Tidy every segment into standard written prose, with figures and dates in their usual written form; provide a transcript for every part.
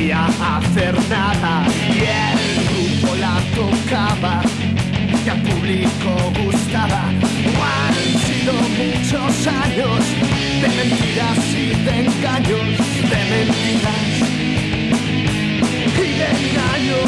podía hacer nada y el grupo la tocaba y al público gustaba. Han sido muchos años de mentiras y de engaños, de mentiras y de engaños.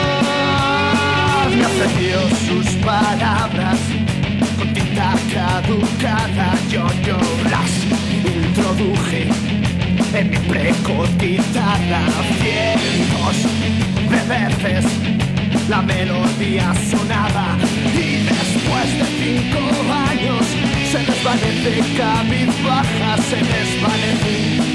Me ofreció sus palabras con tinta caducada, yo las introduje en mi precotitada. Cientos de veces la melodía sonaba y después de 5 años se desvanece cabizbaja, se desvanece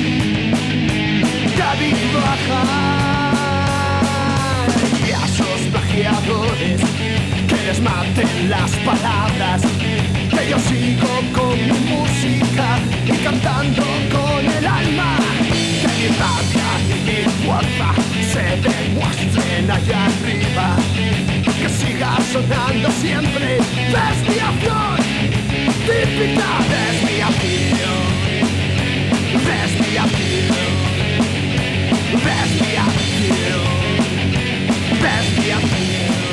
cabizbaja. Y a esos plagiadores que les maten las palabras, que yo sigo con mi música y cantando con el alma, que mi rabia y mi fuerza se demuestren allá arriba, que siga sonando siempre desviación, típica desviación, desviación, desviación, desviación.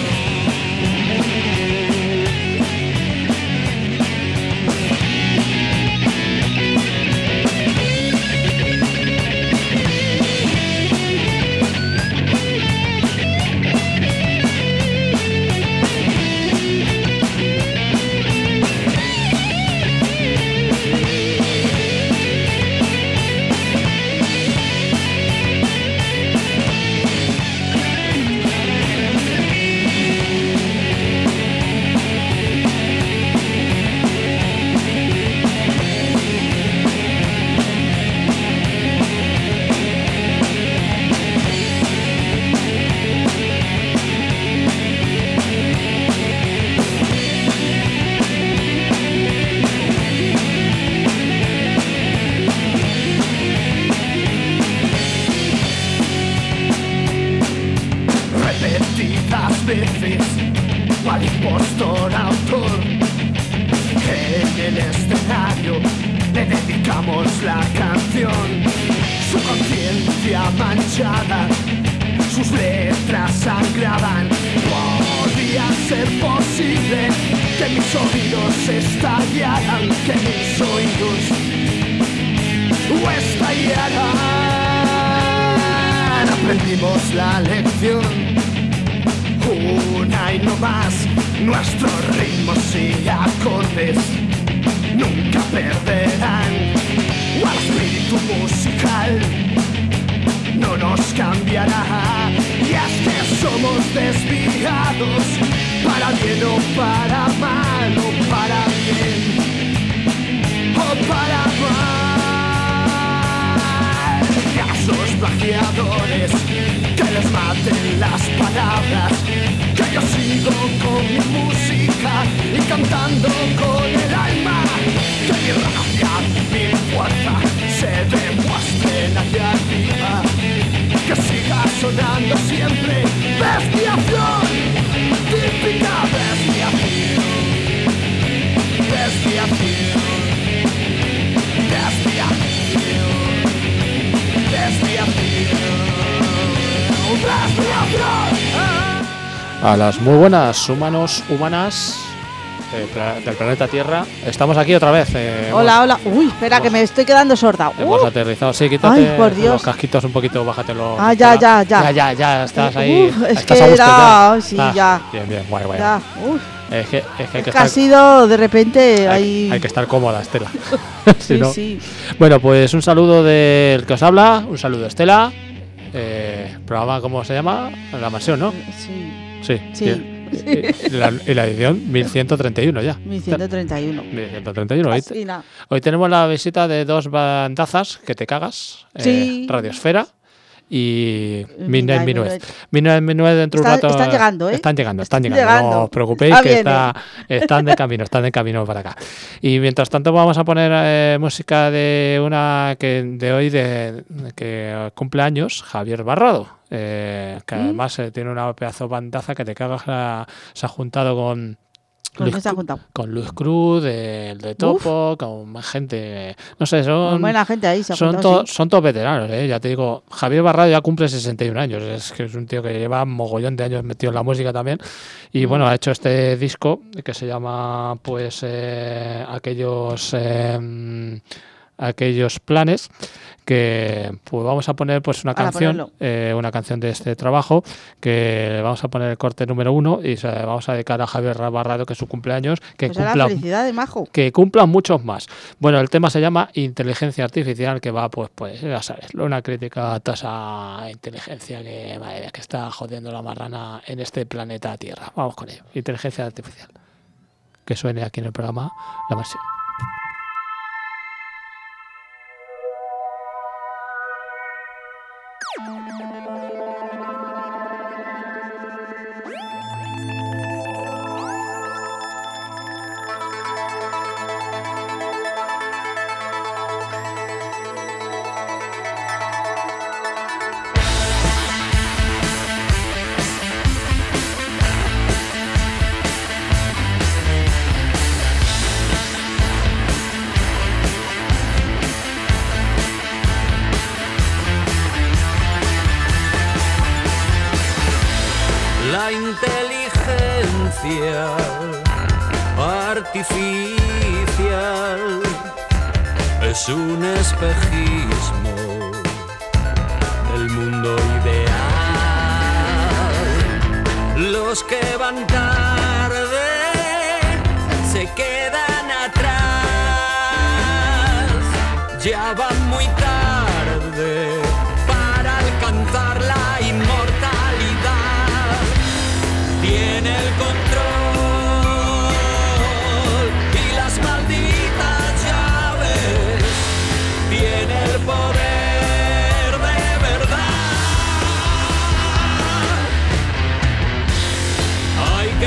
Veces, cual impostor autor, en el escenario le dedicamos la canción. Su conciencia manchada, sus letras sangraban. Podía ser posible que mis oídos estallaran, que mis oídos estallaran. Aprendimos la lección, una y no más. Nuestros ritmos y acordes nunca perderán. Al espíritu musical no nos cambiará. Y es que somos desviados, para bien o para mal, o para bien o para mal. Y a esos plagiadores que les maten las palabras, que yo sigo con mi música y cantando con el alma, que mi rabia, mi fuerza se demuestren allá arriba, que siga sonando siempre desviación, típica desviación, desviación, desviación, desviación. A las muy buenas humanos, humanas del planeta Tierra. Estamos aquí otra vez. Hola, hola. Uy, espera, que me estoy quedando sorda. Hemos aterrizado. Sí, quítate. Ay, por Dios. Los casquitos un poquito, bájatelo. Ah, ya. Estás ahí. Es estás que a gusto era... ya. Sí, ya. Bien, guay. Ya. Es que hay que ha sido de repente ahí... Hay que estar cómoda, Estela. Sí, no. sí. Bueno, pues un saludo del que os habla. Un saludo, Estela. Programa, ¿cómo se llama? La mansión, ¿no? Sí. Y la edición 1131 ya. 1131. 1131. Hoy tenemos la visita de dos bandazas que te cagas. Sí. Radiosfera y Midnight Minuet dentro de un rato. Están llegando, ¿eh? Están llegando. No os preocupéis, que están de camino para acá. Y mientras tanto vamos a poner música de una que de hoy que cumple años, Javier Barrado. Que además tiene una pedazo bandaza que te cagas. Se ha juntado ¿Con quién se ha juntado? Con Luz Cruz, el de Topo, con más gente. No sé, son. Buena gente ahí se ha son, juntado, son todos veteranos, ya te digo. Javier Barrado ya cumple 61 años. Es que es un tío que lleva mogollón de años metido en la música también. Y bueno, ha hecho este disco que se llama, pues, aquellos planes, que pues vamos a poner pues una canción de este trabajo, que vamos a poner el corte número 1 y vamos a dedicar a Javier Barrado, que es su cumpleaños, que pues cumpla, felicidad de majo, que cumplan muchos más. Bueno, el tema se llama Inteligencia Artificial, que va pues ya sabes, una crítica a toda esa inteligencia que, madre mía, que está jodiendo la marrana en este planeta Tierra. Vamos con ello. Inteligencia Artificial, que suene aquí en el programa la versión. La inteligencia artificial es un espejismo del mundo ideal. Los que van tarde se quedan atrás, ya van muy tarde para alcanzar la inmortalidad. Tiene el control y las malditas llaves, tiene el poder de verdad. Hay que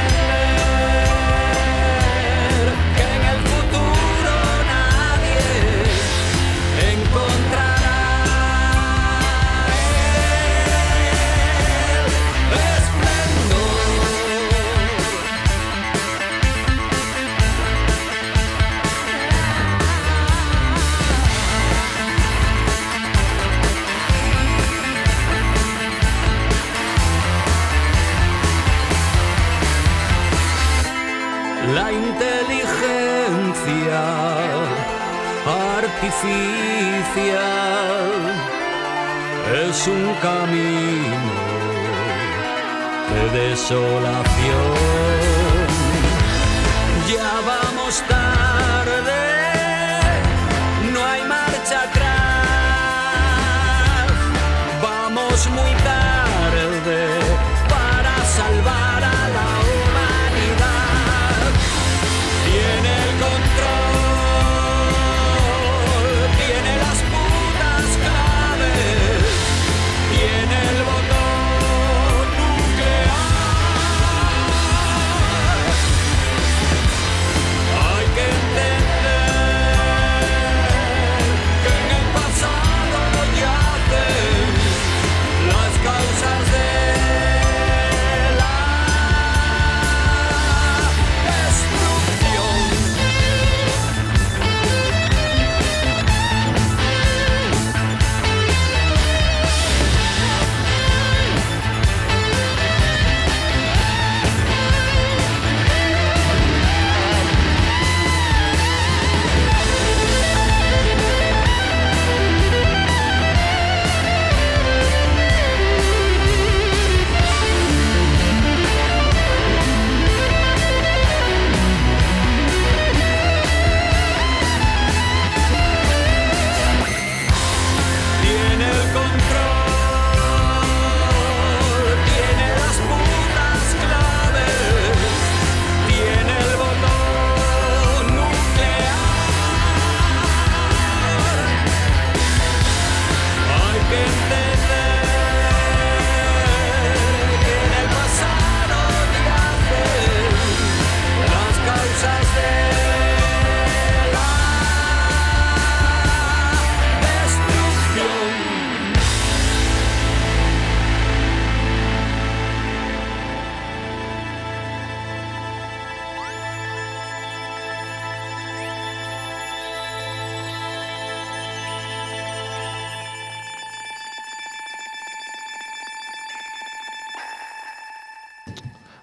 entender que en el futuro nadie encontrará la inteligencia artificial es un camino de desolación. Ya vamos tarde, no hay marcha atrás, vamos muy tarde para salvar a la humanidad. Tiene el control, tiene las putas claves, tiene el botón nuclear.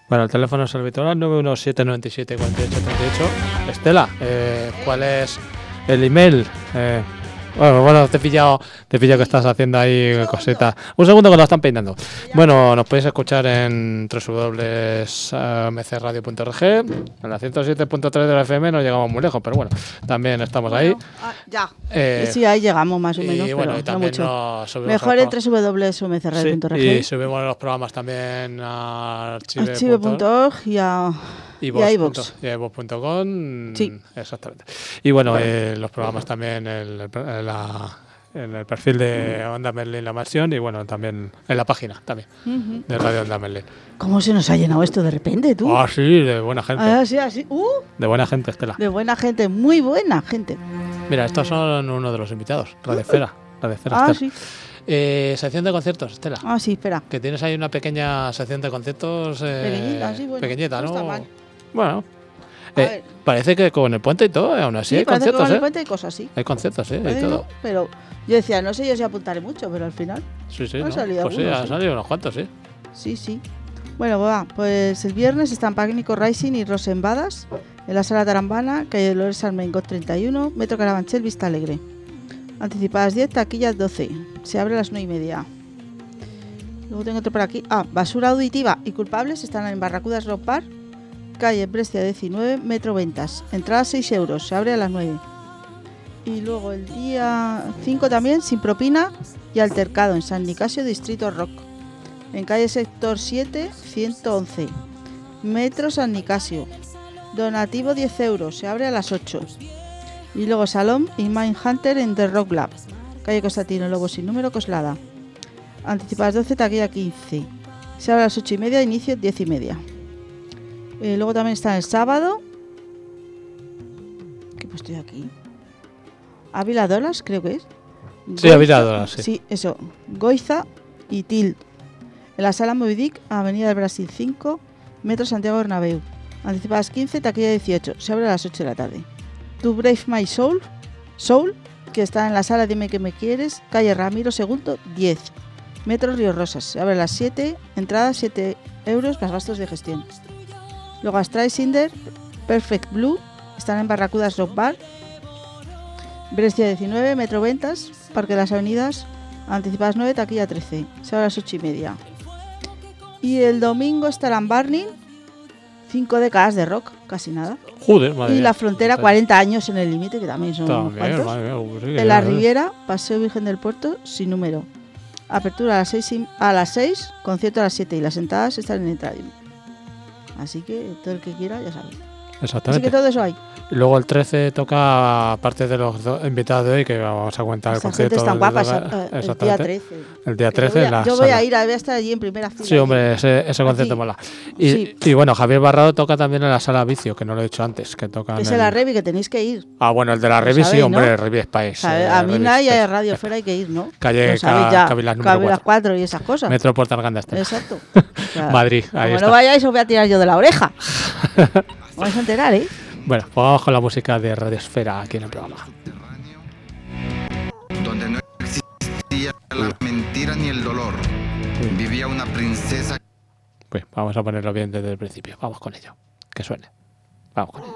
Bueno, el teléfono es habitual 917974838. Estela, ¿cuál es el email? Bueno, te he pillado que estás haciendo ahí cositas. Un segundo que lo están peinando. Bueno, nos podéis escuchar en www.mcradio.org. En la 107.3 de la FM no llegamos muy lejos, pero bueno, también estamos ahí. Ya. Sí, ahí llegamos más o menos, y bueno, pero y también no mucho. Mejor en www.mcradio.org. Sí, y subimos los programas también a archive.org y a iVoox. Y a iVoox.com. Sí. Exactamente. Y bueno, los programas también en el perfil de Onda Merlin La Mansión y bueno, también en la página también de Radio Onda Merlin. ¿Cómo se nos ha llenado esto de repente, tú? Ah, sí, de buena gente. Así. De buena gente, Estela. De buena gente, muy buena gente. Mira, estos son uno de los invitados, Radio Esfera. Ah, sí. Sección de conciertos, Estela. Ah, sí, espera. Que tienes ahí una pequeña sección de conciertos. Pequeñita, sí, bueno. Pequeñita, ¿no? No está mal. Bueno. Parece que con el puente y todo, aún así hay parece conciertos, que con el puente hay cosas, sí. Hay conciertos, y Parece todo. no, pero yo decía, no sé yo si apuntaré mucho, pero al final Sí, han salido pues algunos. Sí, han salido unos cuantos, sí. Sí. Bueno, pues el viernes están Pánico Rising y Rosenbadas en la Sala Tarambana, calle Dolores Armengos 31, Metro Carabanchel, Vista Alegre. Anticipadas 10, taquillas 12. Se abre a las 9:30. Luego tengo otro por aquí. Basura Auditiva y Culpables están en Barracudas Rock Bar, calle Brescia 19, Metro Ventas. Entrada 6 euros, se abre a las 9. Y luego el día 5 también, Sin Propina y Altercado en San Nicasio, Distrito Rock. En calle Sector 7, 111, Metro San Nicasio. Donativo 10 euros, se abre a las 8. Y luego Salón y Mindhunter en The Rock Lab, calle Constantino Lobo sin número, Coslada. Anticipadas 12, taquilla 15. Se abre a las 8:30, inicio 10:30. Luego también está el sábado. ¿Qué he puesto yo aquí? Ávila Dolas, creo que es. Sí, Ávila Dolas, sí. Sí, eso. Goiza y Til. En la sala Movidic, Avenida del Brasil 5, Metro Santiago Bernabéu. Anticipadas 15, taquilla 18. Se abre a las 8 de la tarde. To Brave My Soul, que está en la sala Dime que me quieres, calle Ramiro II, 10. Metro Río Rosas. Se abre a las 7. Entrada 7 euros más gastos de gestión. Luego Astray Cinder, Perfect Blue, están en Barracudas Rock Bar, Brescia 19, Metro Ventas, Parque de las Avenidas, anticipadas 9, taquilla 13, se abre a las 8:30. Y el domingo estarán Burning, 5 décadas de rock, casi nada. Joder, madre y mía. La Frontera, 40 años en el límite, que también son unos cuantos. En la Riviera, Paseo Virgen del Puerto, sin número. Apertura a las 6, concierto a las 7 y las entradas están en Entradium. Así que todo el que quiera ya sabe. Exactamente. Así que todo eso hay. Y luego el 13 toca, aparte de los invitados de hoy, que vamos a comentar el concierto. Gente tan guapa, el día 13. El día 13 en la Yo voy sala. a estar allí en primera fila. Sí, hombre, ese concierto mola. Y, Sí. y bueno, Javier Barrado toca también en la sala Vicio, que no lo he dicho antes, que toca Que es en la Revi, que tenéis que ir. bueno, el de la Lo Revi sí, sabéis, hombre, ¿no? Revi Space. A mí Revi nadie Space. a Radio Esfera hay que ir, ¿no? Calle Lo sabéis ya. Cavilas número Cavilas 4 y esas cosas. Metro Puerta Arganda este. Exacto. Madrid, ahí Como está. no vayáis, os voy a tirar yo de la oreja. Os vais a enterar, ¿eh? Bueno, pues vamos con la música de Radio Esfera aquí en el programa. Donde no existía la mentira ni el dolor, vivía una princesa. Pues vamos a ponerlo bien desde el principio. Vamos con ello. Que suene. Vamos con ello.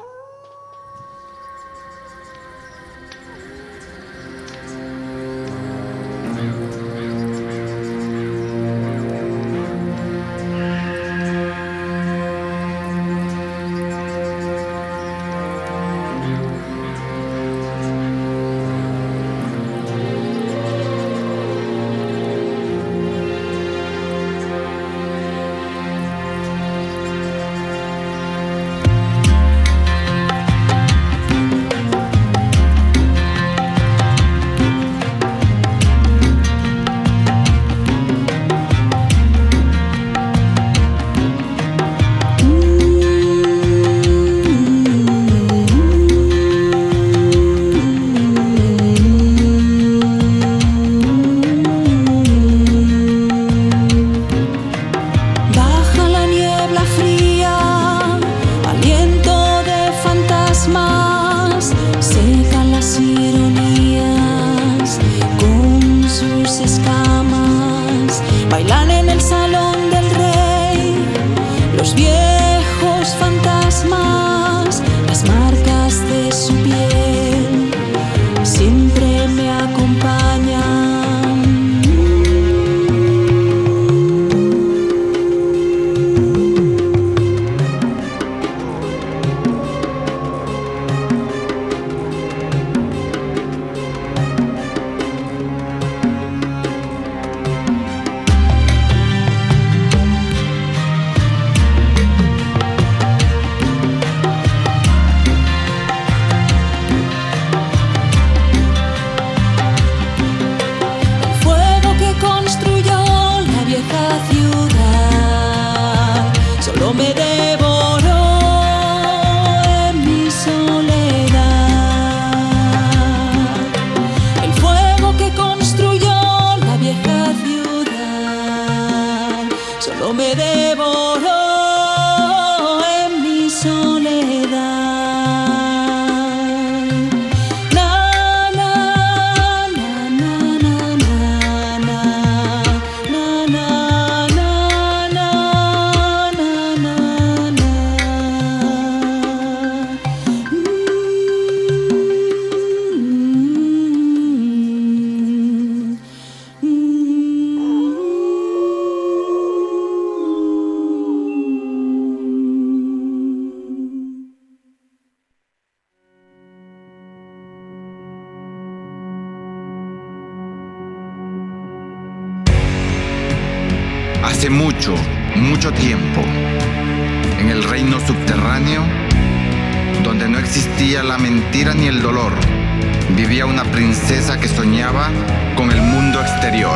Hace mucho, mucho tiempo, en el reino subterráneo, donde no existía la mentira ni el dolor, vivía una princesa que soñaba con el mundo exterior.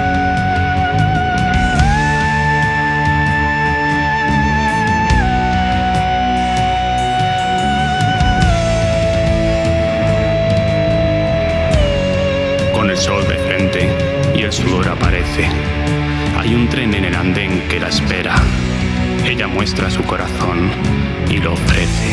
Con el sol de frente y el sudor aparece. Hay un tren en el andén que la espera. Ella muestra su corazón y lo ofrece.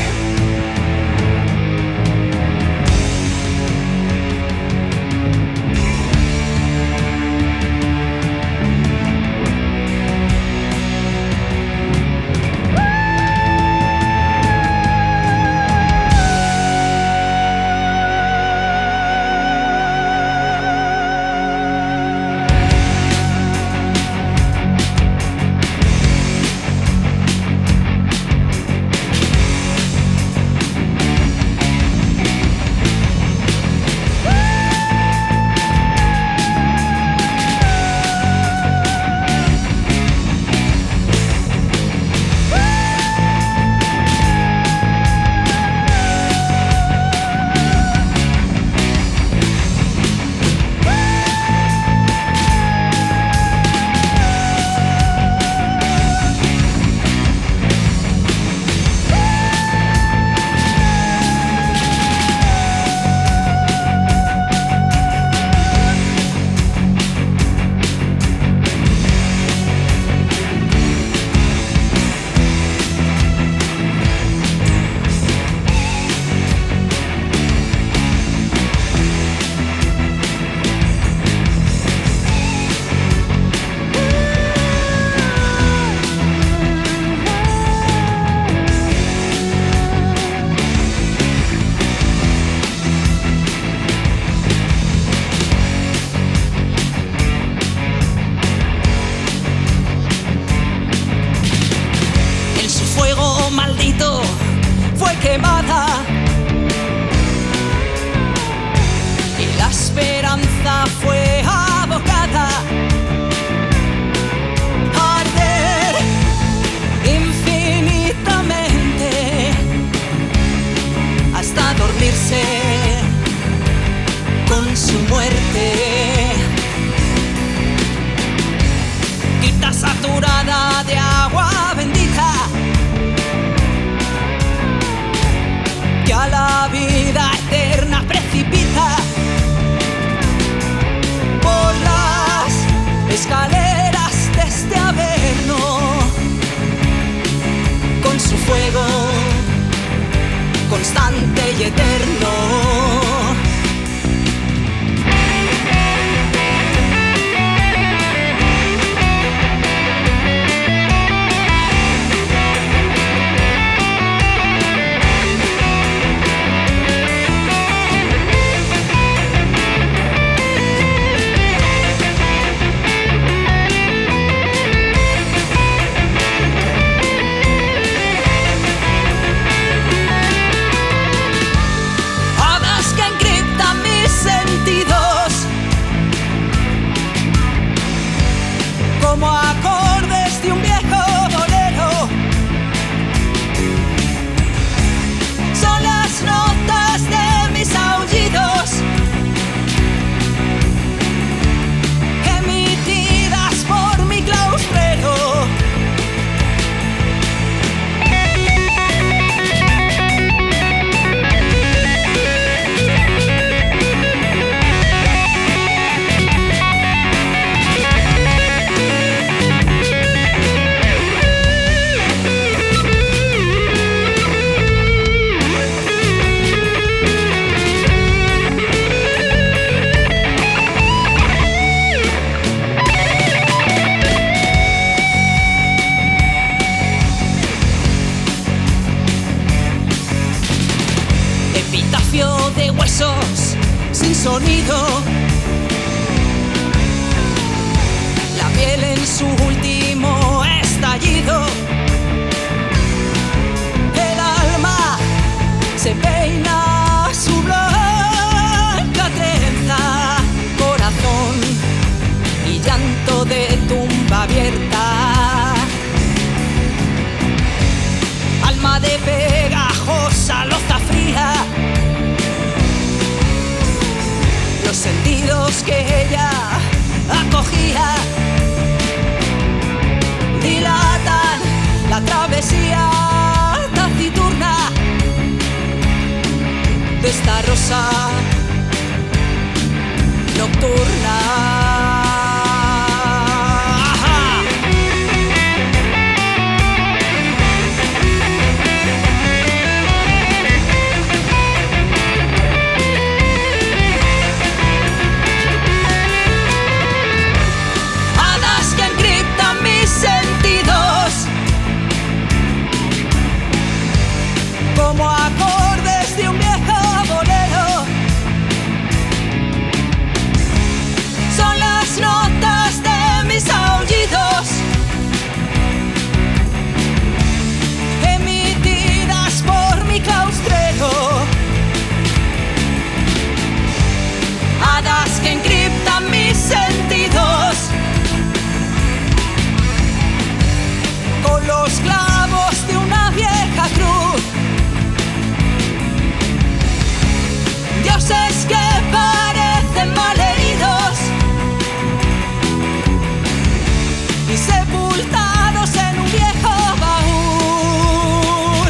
Y la esperanza fue abocada a arder infinitamente hasta dormirse con su muerte. Quita saturada de agua bendita que a la vida eterna precipita por las escaleras de este averno con su fuego constante y eterno. Como acordes de un viejo bolero, son las notas de mis aullidos, emitidas por mi claustrero. Epitafio de huesos sin sonido, la piel en su último estallido, el alma se peina su blanca trenza, corazón y llanto de tumba abierta. sueños que ella acogía dilatan la travesía taciturna de esta rosa nocturna. Como acordes de un viejo bolero, son las notas de mis aullidos, emitidas por mi claustrero, hadas que encriptan mis sentidos con los clavos de una vieja cruz. Dioses que parecen malheridos y sepultados en un viejo baúl.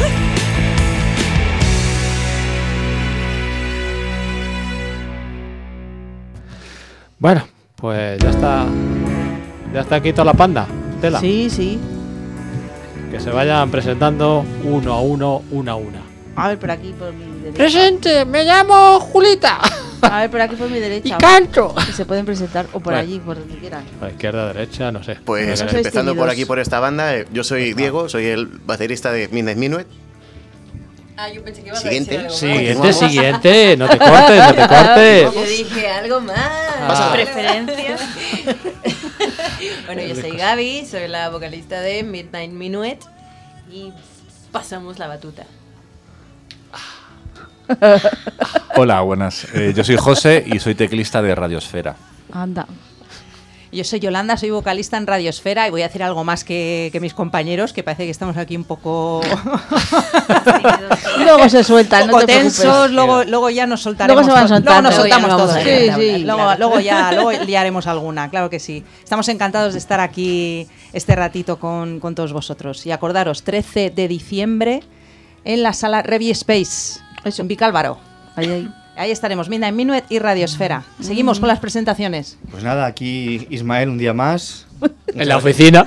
Bueno, pues ya está aquí toda la panda, Tela. Sí, sí. Que se vayan presentando uno a uno, una a una. A ver, por aquí, por mi derecha. Presente, me llamo Julita. A ver, por aquí, por mi derecha. Y canto. Que se pueden presentar, o por Bueno. allí, por donde quieran. A la izquierda, derecha, no sé. Pues No sois empezando por tímidos. aquí, por esta banda, yo soy Diego, soy el baterista de Midnight Minuet. Ah, yo pensé que ibas Siguiente. a decir algo Siguiente, Continuamos. siguiente. No te cortes, no te cortes. más. Yo dije algo más. Ah. Preferencias. Bueno, yo soy Gaby, soy la vocalista de Midnight Minuet y pasamos la batuta. Hola, buenas. Yo soy José y soy teclista de Radiosfera. Anda. Yo soy Yolanda, soy vocalista en Radiosfera y voy a decir algo más que mis compañeros, que parece que estamos aquí un poco Luego se sueltan, un no poco te preocupes. tensos, luego ya nos soltaremos. Luego se van soltando. Luego nos soltamos Luego ya todos. vamos a ver. Sí, sí. Luego liaremos alguna, claro que sí. Estamos encantados de estar aquí este ratito con todos vosotros. Y acordaros, 13 de diciembre en la sala Revi Space, en Vicálvaro. Ahí estaremos, Midnight Minuet y Radiosfera. Seguimos con las presentaciones. Pues nada, aquí Ismael un día más. En la oficina.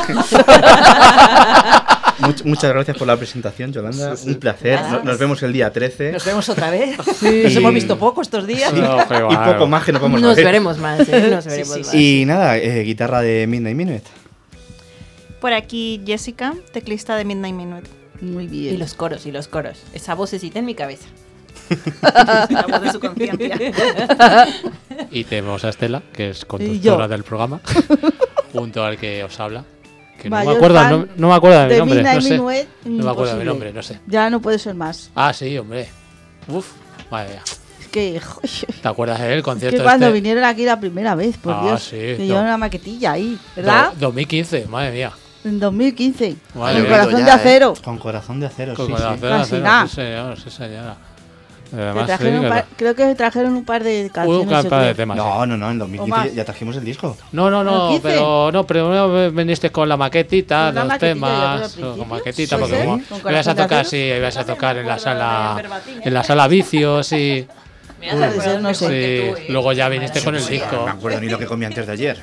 Muchas gracias por la presentación, Yolanda. Un placer. Nada. Nos vemos el día 13. Nos vemos otra vez. Sí. Nos hemos visto poco estos días. Y poco más que nos vamos a Nos ver. veremos más, nos veremos más. Y nada, guitarra de Midnight Minuet. Por aquí Jessica, teclista de Midnight Minuet. Muy Y bien. los coros, Esa vocecita en mi cabeza. La voz de su conciencia. Y tenemos a Estela, que es Y conductora yo. del programa, junto al que os habla. Que no me Mayor acuerdo, fan no me acuerdo de mi de nombre. Midnight No sé. Minuet, No me acuerdo de mi imposible. nombre, no sé. Ya no puede ser más. Ah, sí, hombre. Uf, madre mía. Es que, ¿Te acuerdas del es concierto que cuando este? vinieron aquí la primera vez, por Ah, Dios. sí, que no. llevaron una maquetilla ahí, ¿verdad? 2015, madre mía. En 2015. Madre Con mía. corazón Ya, de acero. Con corazón de acero, Con sí, corazón sí. de Casi acero, nada. sí, señor, sí, señora. Que Además, trajeron sí, un par- creo que trajeron un par de canciones. yo par de creo. temas. No, en O más. 2015 ya trajimos el disco. No, ¿El 15? pero primero viniste con la maquetita, Con la dos maquetilla, yo creo, al temas, principio. con maquetita, ¿Puede porque ser? como ¿Con ibas a corazón de tocar, acero? sí, ibas a tocar en la sala vicios y Puede ser, no sé. sí, luego ya viniste con el No disco. me acuerdo ni lo que comí antes de ayer.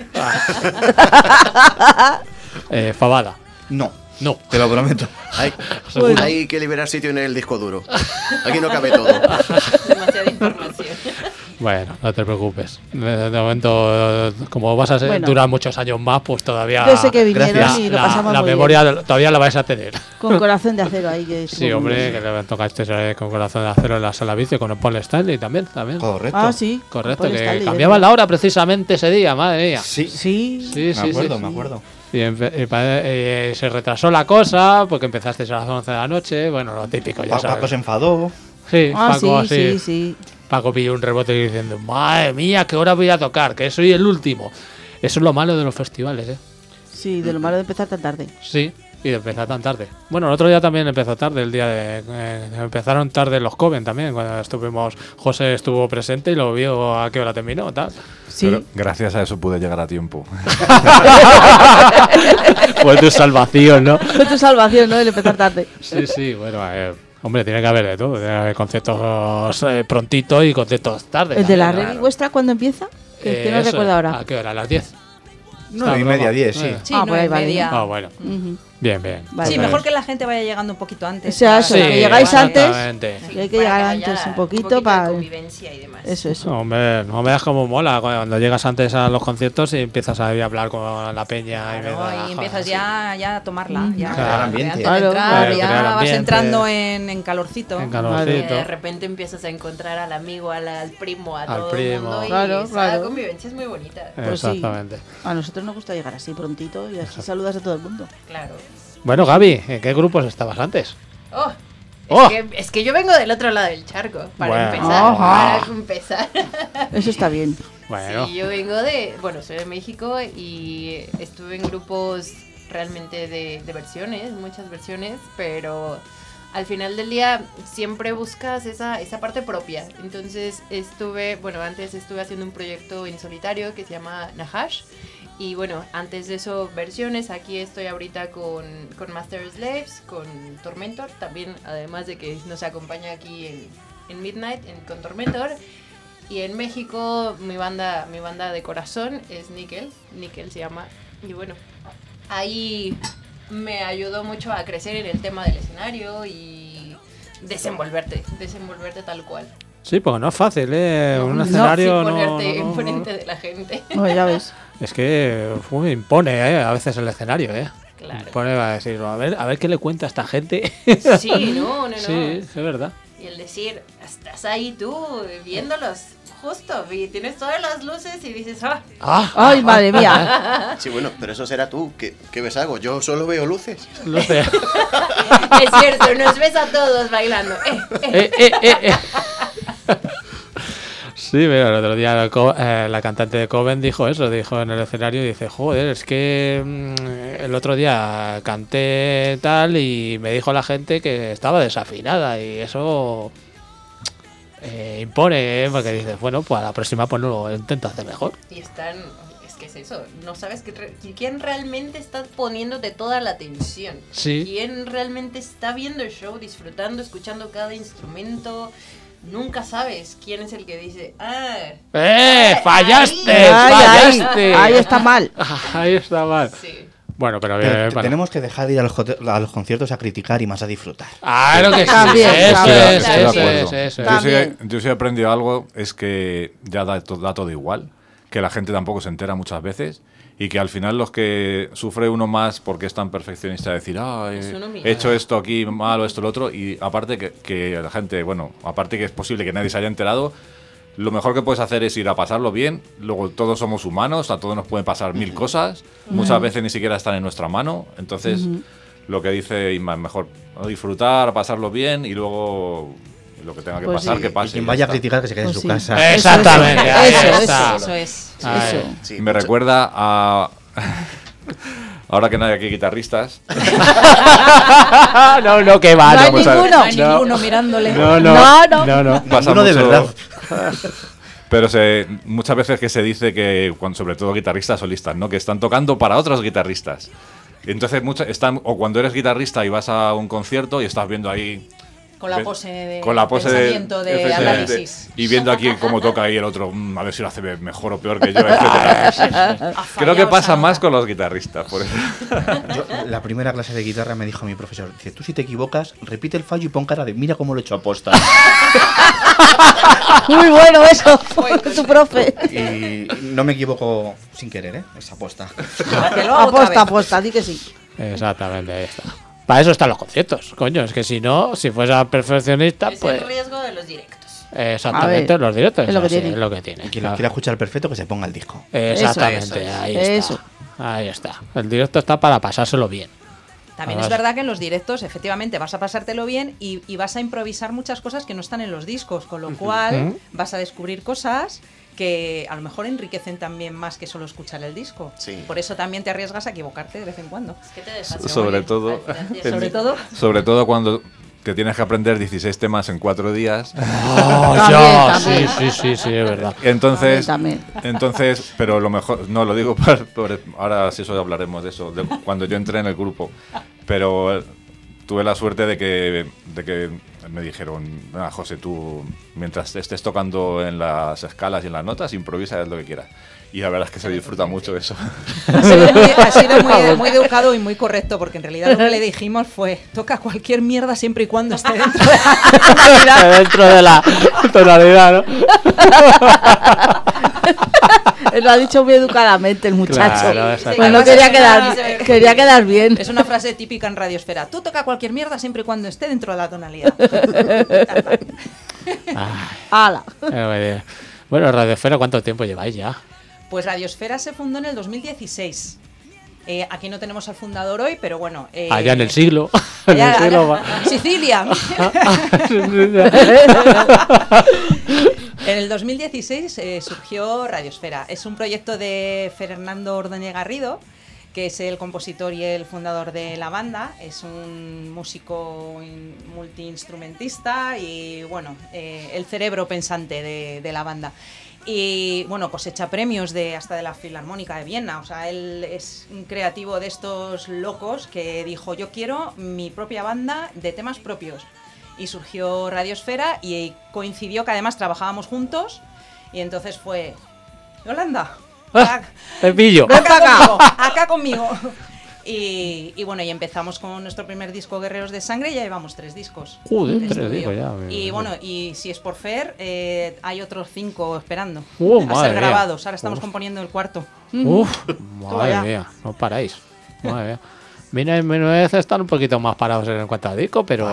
Fabada. No, No. te lo prometo. Hay que liberar sitio en el disco duro. Aquí no cabe todo. Demasiada información. Bueno, no te preocupes. De momento, como vas a Bueno. durar muchos años más, pues todavía Yo sé que vinieron Gracias. y lo pasamos la muy memoria bien. todavía la vais a tener. Con corazón de acero ahí. Que Sí, estuvo muy hombre, bien. que le tocaste con corazón de acero en la sala vicio con el Paul Stanley también. Correcto. Ah, sí. Correcto, Paul que Stanley, cambiaban es la hora precisamente ese día, madre mía. Sí, Sí. Sí, me acuerdo, me acuerdo. Y se retrasó la cosa porque empezaste a las 11 de la noche. Bueno, lo típico, ya Paco sabes. se enfadó. Sí, Ah, Paco, sí, sí. Paco pilló un rebote diciendo, madre mía, ¿qué hora voy a tocar? Que soy el último. Eso es lo malo de los festivales, ¿eh? Sí, de lo malo de empezar tan tarde. Sí, Y de empezar tan tarde. Bueno, el otro día también empezó tarde, el día de... empezaron tarde los Coven también, cuando estuvimos... José estuvo presente y lo vio a qué hora terminó, tal. Sí. Pero gracias a eso pude llegar a tiempo. Fue tu salvación, ¿no? Fue tu salvación, ¿no? El empezar tarde. Sí, bueno, hombre, tiene que haber de todo. Tiene que haber conciertos prontito y conciertos tarde. ¿El de la también, Regi claro. vuestra cuándo empieza? Que no Eso, recuerdo ahora. ¿A qué hora? ¿A las 10? 9:30, 10, sí. Sí, por ahí vale. 9:30. Ah, bueno. Ujú. Bien. Vale. Sí, mejor que la gente vaya llegando un poquito antes. O sea, eso, para- que llegáis antes. exactamente. Y hay que para llegar haya antes un poquito de para... convivencia y demás. Eso. Hombre, no veas cómo mola cuando llegas antes a los conciertos y empiezas a hablar con la peña Y empiezas ya a tomarla. Ya, Claro. antes de Claro. entrar, ya Crear vas ambiente. entrando en calorcito. En Y calorcito. de repente empiezas a encontrar al amigo, al primo, a Al todo primo. el mundo. Y Claro, esa claro. convivencia es muy bonita. Pues sí. Exactamente. A nosotros nos gusta llegar así prontito y así saludas a todo el mundo. Claro. Bueno, Gaby, ¿en qué grupos estabas antes? Oh, Oh. es que yo vengo del otro lado del charco, para Bueno. empezar. Ajá. Para empezar. Eso está bien. Bueno, Sí, yo vengo soy de México y estuve en grupos realmente de versiones, muchas versiones, pero al final del día siempre buscas esa parte propia. Entonces antes estuve haciendo un proyecto en solitario que se llama Nahash. Y bueno, antes de eso, versiones. Aquí estoy ahorita con Master Slaves, con Tormentor, también, además de que nos acompaña aquí en Midnight, con Tormentor. Y en México, mi banda de corazón es Nickel se llama. Y bueno, ahí me ayudó mucho a crecer en el tema del escenario y desenvolverte tal cual. sí, porque no es fácil, ¿eh? Un No, escenario sin no, ponerte no, no, enfrente de la gente. No, ya ves. Es que impone, a veces el escenario, Claro. Impone a decir, a ver qué le cuenta a esta gente. Sí, no. Sí, es verdad. Y el decir, estás ahí tú viéndolos justo y tienes todas las luces y dices, ¡Ay, madre mía! Sí, bueno, pero eso será tú. ¿Qué ves algo? Yo solo veo luces. Luces. es cierto, nos ves a todos bailando. Sí, mira, el otro día la cantante de Coven dijo en el escenario, dice, joder, es que el otro día canté tal y me dijo la gente que estaba desafinada y eso impone, porque dices, bueno, pues a la próxima pues no lo intento hacer mejor. Y es que es eso, no sabes quién realmente está poniéndote toda la atención. Sí. Quién realmente está viendo el show, disfrutando, escuchando cada instrumento. Nunca sabes quién es el que dice, ¡Fallaste! Ay, ahí está mal. Ahí está mal. Sí. Bueno, pero Pero tenemos que dejar de ir a los conciertos a criticar y más a disfrutar. Claro que sí. También, Eso. Yo sí he aprendido algo, es que ya da todo igual, que la gente tampoco se entera muchas veces y que al final los que sufre uno más porque es tan perfeccionista de decir, he hecho esto aquí mal o esto lo otro, y aparte que la gente, bueno, aparte que es posible que nadie se haya enterado, lo mejor que puedes hacer es ir a pasarlo bien. Luego todos somos humanos, a todos nos pueden pasar mil cosas, muchas veces ni siquiera están en nuestra mano, entonces lo que dice Inma, mejor disfrutar, pasarlo bien y luego lo que tenga que pasar, que pase. Y quien vaya a criticar, que se quede en su casa. Exactamente. Eso es. Sí, me recuerda a... Ahora que no hay aquí guitarristas. No, que va. No hay pues, ninguno. No hay ninguno mirándole. No. Pasa Ninguno de mucho. verdad. Pero muchas veces que se dice que, sobre todo guitarristas solistas, ¿no? Que están tocando para otros guitarristas. Y entonces o cuando eres guitarrista y vas a un concierto y estás viendo ahí... Con la pose de pensamiento de análisis. Y viendo aquí cómo toca ahí el otro, a ver si lo hace mejor o peor que yo, etcétera. Creo que pasa más con los guitarristas. Por eso. La primera clase de guitarra me dijo mi profesor, dice, tú si te equivocas, repite el fallo y pon cara de mira cómo lo he hecho aposta. Muy bueno eso, tu profe. Y no me equivoco sin querer, es aposta. Aposta, di que sí. Exactamente, ahí está. Para eso están los conciertos, coño. Es que si no, si fuese perfeccionista, Es pues... el riesgo de los directos. Exactamente, los directos. es lo que así, tiene. es lo que tiene. Y quien lo quiera escuchar perfecto, que se ponga el disco. Exactamente, ahí está. Ahí está. El directo está para pasárselo bien. También es verdad que en los directos, efectivamente, vas a pasártelo bien y vas a improvisar muchas cosas que no están en los discos, con lo cual vas a descubrir cosas que a lo mejor enriquecen también más que solo escuchar el disco. Sí. Por eso también te arriesgas a equivocarte de vez en cuando. Es que te dejas Sobre todo, sobre todo cuando te tienes que aprender 16 temas en 4 días. También. Sí, es verdad. Entonces, pero lo mejor, no lo digo ahora sí hablaremos de eso, de cuando yo entré en el grupo. Pero tuve la suerte de que me dijeron, José, tú mientras estés tocando en las escalas y en las notas, improvisa, haz lo que quieras. Y la verdad es que se disfruta mucho eso. Ha sido muy educado y muy correcto, porque en realidad lo que le dijimos fue: toca cualquier mierda siempre y cuando esté dentro de la tonalidad. Dentro de la tonalidad, ¿no? Lo ha dicho muy educadamente el muchacho. Claro, pues no quería quedar bien. Es una frase típica en Radiosfera: tú toca cualquier mierda siempre y cuando esté dentro de la tonalidad. ¡Hala! Bueno, Radiosfera, ¿cuánto tiempo lleváis ya? Pues Radiosfera se fundó en el 2016. Aquí no tenemos al fundador hoy, pero bueno. Allá en el siglo. Sicilia. En el 2016 surgió Radiosfera. Es un proyecto de Fernando Ordóñez Garrido, que es el compositor y el fundador de la banda. Es un músico multiinstrumentista y, bueno, el cerebro pensante de la banda. Y bueno, cosecha premios hasta de la Filarmónica de Viena. O sea, él es un creativo de estos locos que dijo: yo quiero mi propia banda de temas propios. Y surgió Radiosfera y coincidió que además trabajábamos juntos. Y entonces fue: Yolanda, te pillo. acá conmigo. Y bueno, y empezamos con nuestro primer disco, Guerreros de Sangre, y ya llevamos 3 discos. Joder, 3 discos ya. Y bueno, y si es por Fer, hay otros 5 esperando a ser grabados. Ahora estamos componiendo el 4. Madre mía, no paráis. Madre mía. Minuez están un poquito más parados en cuanto a disco, pero...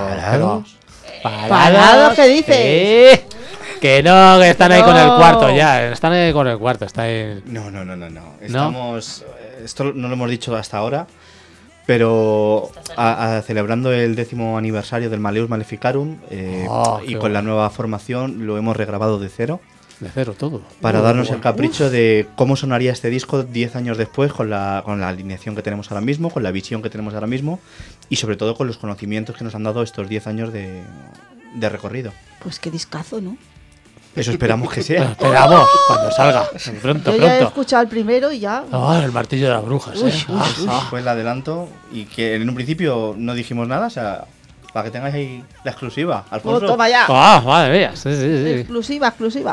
¿Parados? ¿Qué dices? Que no, que están ahí con el cuarto ya. Están ahí con el cuarto. Está ahí... No. Estamos... Esto no lo hemos dicho hasta ahora, pero celebrando el 10º aniversario del Malleus Maleficarum y con la nueva formación lo hemos regrabado de cero. De cero todo. Para darnos el capricho de cómo sonaría este disco 10 años después, con la alineación que tenemos ahora mismo, con la visión que tenemos ahora mismo y sobre todo con los conocimientos que nos han dado estos 10 años de recorrido. Pues qué discazo, ¿no? Eso esperamos que sea. Esperamos, cuando salga. Pronto. Yo ya he escuchado el primero y ya. El martillo de las brujas. Fue el adelanto y que en un principio no dijimos nada, o sea, para que tengáis ahí la exclusiva. Alfonso. Toma ya. Madre mía. Sí. Exclusiva.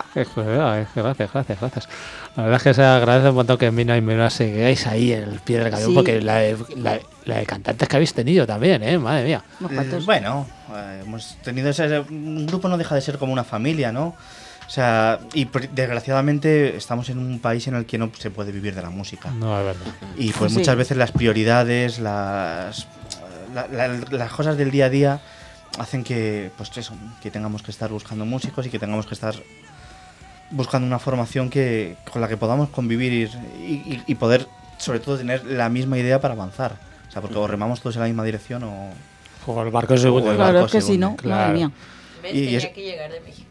Gracias. La verdad es que se agradece un montón que Mina y Mina seguáis ahí en el pie del cañón, porque la de cantantes que habéis tenido también, madre mía. Bueno, hemos tenido un grupo no deja de ser como una familia, ¿no? O sea, y desgraciadamente estamos en un país en el que no se puede vivir de la música. No, es verdad. Y pues muchas veces las prioridades, las cosas del día a día hacen que, pues eso, que tengamos que estar buscando músicos y que tengamos que estar buscando una formación con la que podamos convivir y poder, sobre todo, tener la misma idea para avanzar. O sea, porque o remamos todos en la misma dirección o el barco se hunde. Claro, es que si no, madre mía. Tenía que llegar de México.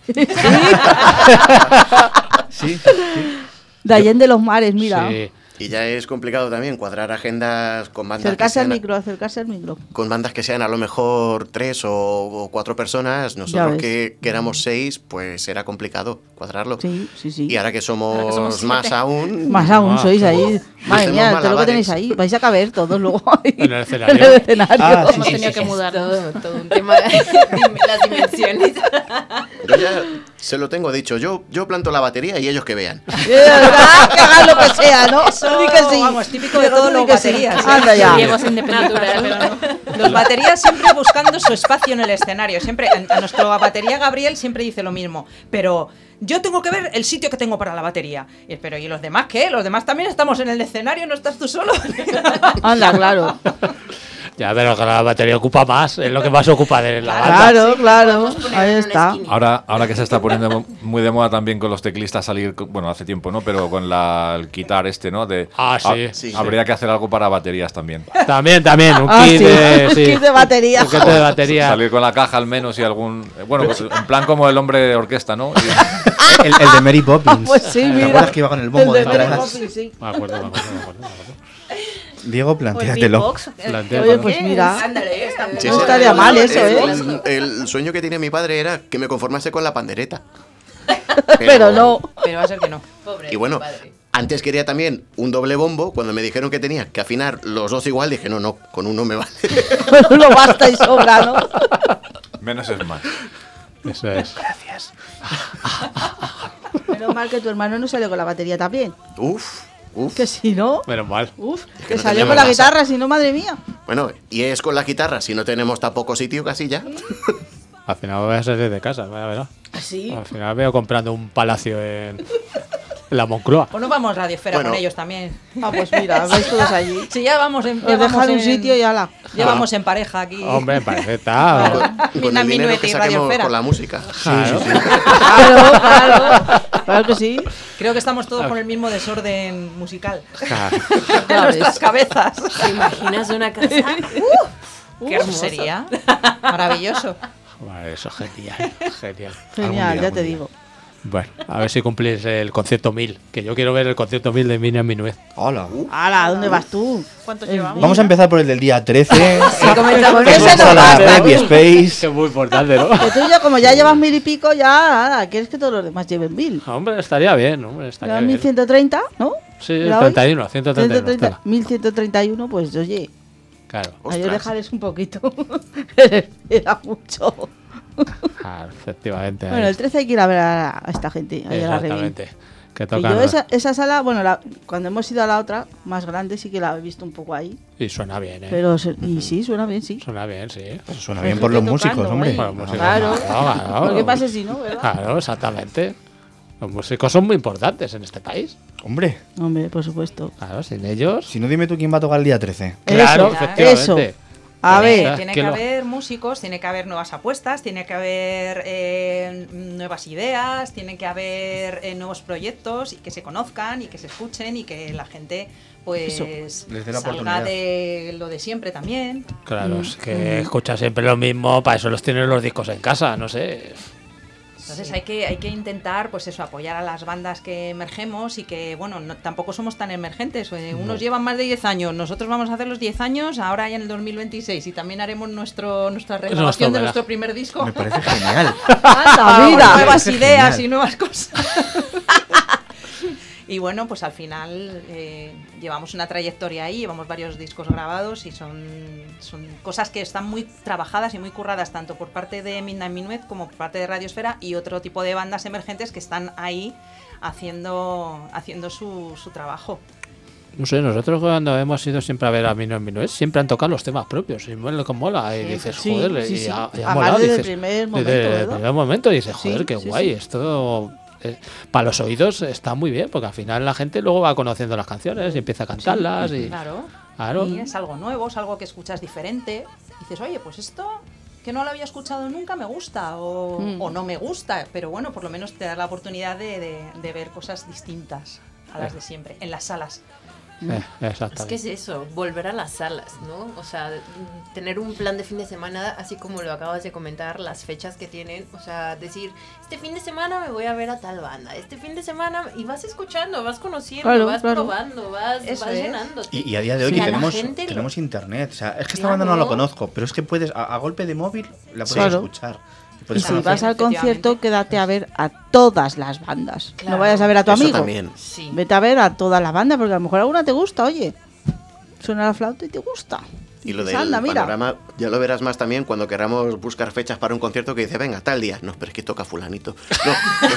Sí. De Allende los mares, mira. Sí. Y ya es complicado también cuadrar agendas con bandas acercarse al micro. Con bandas que sean a lo mejor 3 o 4 personas. Nosotros que éramos 6, pues era complicado cuadrarlo. Sí. Y ahora que somos más aún... Más aún sois ahí. Madre mía, todo lo que tenéis ahí. Vais a caber todos luego ahí. En el escenario. Hemos tenido que mudar todo un tema de las dimensiones. Yo ya se lo tengo dicho. Yo planto la batería y ellos que vean. Que hagan lo que sea, ¿no? Eso, vamos, típico de todos los baterías. Anda ya. Ciegos independientes. Los baterías siempre buscando su espacio en el escenario. Siempre, a nuestro batería Gabriel siempre dice lo mismo. Pero yo tengo que ver el sitio que tengo para la batería. Pero ¿y los demás qué? Los demás también estamos en el escenario, ¿no estás tú solo? Anda, claro. Ya, pero que la batería ocupa más, es lo que más ocupa de la banda. Claro, claro, ahí está. Ahora que se está poniendo muy de moda también con los teclistas salir, bueno, hace tiempo, ¿no? Pero con el guitar ¿no? Sí. Habría que hacer algo para baterías también. También, un kit de batería. Un kit de batería. Salir con la caja al menos y algún... Bueno, pues en plan como el hombre de orquesta, ¿no? El de Mary Poppins. Pues sí, mira. ¿Te acuerdas que iba con el bombo El de detrás? Mary Poppins, sí. Me acuerdo. Diego, plantéatelo. Oye, pues mira, Sí, no estaría mal eso, El sueño que tenía mi padre era que me conformase con la pandereta. Pero no. Pero va a ser que no. Y bueno, antes quería también un doble bombo. Cuando me dijeron que tenía que afinar los dos igual, dije, no, con uno me vale. Con uno basta y sobra, ¿no? Menos es más. Eso es. Gracias. Menos mal que tu hermano no salió con la batería también. Uf. Que si no... Menos mal. Que no salió con la guitarra, si no, madre mía. Bueno, y es con la guitarra, si no tenemos tampoco sitio casi ya. Al final voy a salir de casa, ¿verdad? ¿Sí? Al final veo comprando un palacio en la Moncloa. Pues nos vamos a Radiosfera con ellos también. Pues mira, vais todos allí. Sí, ya vamos en... Os dejar un sitio y ala. Ya vamos en pareja aquí. Hombre, en pareja está. Con el dinero que saquemos con la música. Claro. Claro que sí. Creo que estamos todos con el mismo desorden musical. En nuestras cabezas. ¿Te imaginas una casa? ¡Qué hermoso sería! Maravilloso. Vale, eso genial. Genial, ya te digo. Bueno, a ver si cumplís el concierto 1000, que yo quiero ver el concierto 1000 de Miriam Minuet. Hola. ¡Hala! ¿Dónde vas tú? ¿Cuántos llevamos? Vamos a empezar por el del día 13. Con ese no la basta. Revy Space. Es muy importante, ¿no? Que tú ya, como ya llevas 1000 y pico, ya nada, quieres que todos los demás lleven 1000. Hombre, estaría bien, hombre, estaría Llevan bien. 1130, ¿no? Sí, 31, 131. 1131, pues oye, Claro. a ellos dejarles un poquito. Era mucho. Claro, efectivamente. Bueno, el 13 hay que ir a ver a esta gente, ahí a la Revy. Exactamente. Que Y tocan. yo esa sala, bueno, cuando hemos ido a la otra, más grande, sí que la he visto un poco ahí. Y suena bien, ¿eh? Pero y sí, suena bien, sí. Suena bien, sí. Suena bien por los músicos, hombre. Por los músicos, Claro. claro. ¿Por qué pasa si no, verdad? Claro, exactamente. Los músicos son muy importantes en este país. Hombre. Hombre, por supuesto. Claro, sin ellos. Si no, dime tú quién va a tocar el día 13. Claro, Eso, efectivamente. eso. A ver. Tiene que haber músicos, tiene que haber nuevas apuestas, tiene que haber nuevas ideas, tiene que haber nuevos proyectos y que se conozcan y que se escuchen y que la gente pues les dé la salga oportunidad. de lo de siempre también. Claro, es que escucha siempre lo mismo, para eso los tienen los discos en casa, no sé. Entonces hay que intentar, pues eso, apoyar a las bandas que emergemos y que, bueno, tampoco somos tan emergentes. Unos llevan más de 10 años, nosotros vamos a hacer los 10 años, ahora ya en el 2026, y también haremos nuestra renovación de nuestro primer disco. Me parece genial. ¡Anda, mira! Nuevas Parece ideas genial. y nuevas cosas. Y bueno, pues al final llevamos una trayectoria ahí, llevamos varios discos grabados y son cosas que están muy trabajadas y muy curradas tanto por parte de Midnight Minuet como por parte de Radiosfera y otro tipo de bandas emergentes que están ahí haciendo su trabajo. No sé, nosotros cuando hemos ido siempre a ver a Midnight Minuet, siempre han tocado los temas propios y mola. Y dices, Sí, joder, sí, y sí. ha Además, molado. desde el Dices, primer momento, desde el ¿verdad? primer momento dices, joder, Sí, qué sí, guay, sí. esto. Para los oídos está muy bien, porque al final la gente luego va conociendo las canciones y empieza a cantarlas. Y, Claro. Y es algo nuevo, es algo que escuchas diferente. Y dices, oye, pues esto que no lo había escuchado nunca me gusta o no me gusta, pero bueno, por lo menos te da la oportunidad de ver cosas distintas a las de siempre, en las salas. exactamente. Es que es eso, volver a las salas, ¿no? O sea, tener un plan de fin de semana, así como lo acabas de comentar, las fechas que tienen, o sea, decir, este fin de semana me voy a ver a tal banda, este fin de semana, y vas escuchando, vas conociendo, Claro, vas claro. probando, vas llenando. Y a día de hoy Sí, que a la tenemos gente internet. O sea, es que esta Claro. banda no la conozco, pero es que puedes, a golpe de móvil, la puedes Claro. escuchar. Y Puedes si conocer. vas al concierto, quédate a ver a todas las bandas. Claro. No vayas a ver a tu Eso amigo. también. Sí. Vete a ver a todas las bandas, porque a lo mejor alguna te gusta, oye. Suena la flauta y te gusta. Y lo Dices, del anda, mira. panorama ya lo verás más también cuando queramos buscar fechas para un concierto que dice, venga, tal día. No, pero es que toca fulanito. No, pues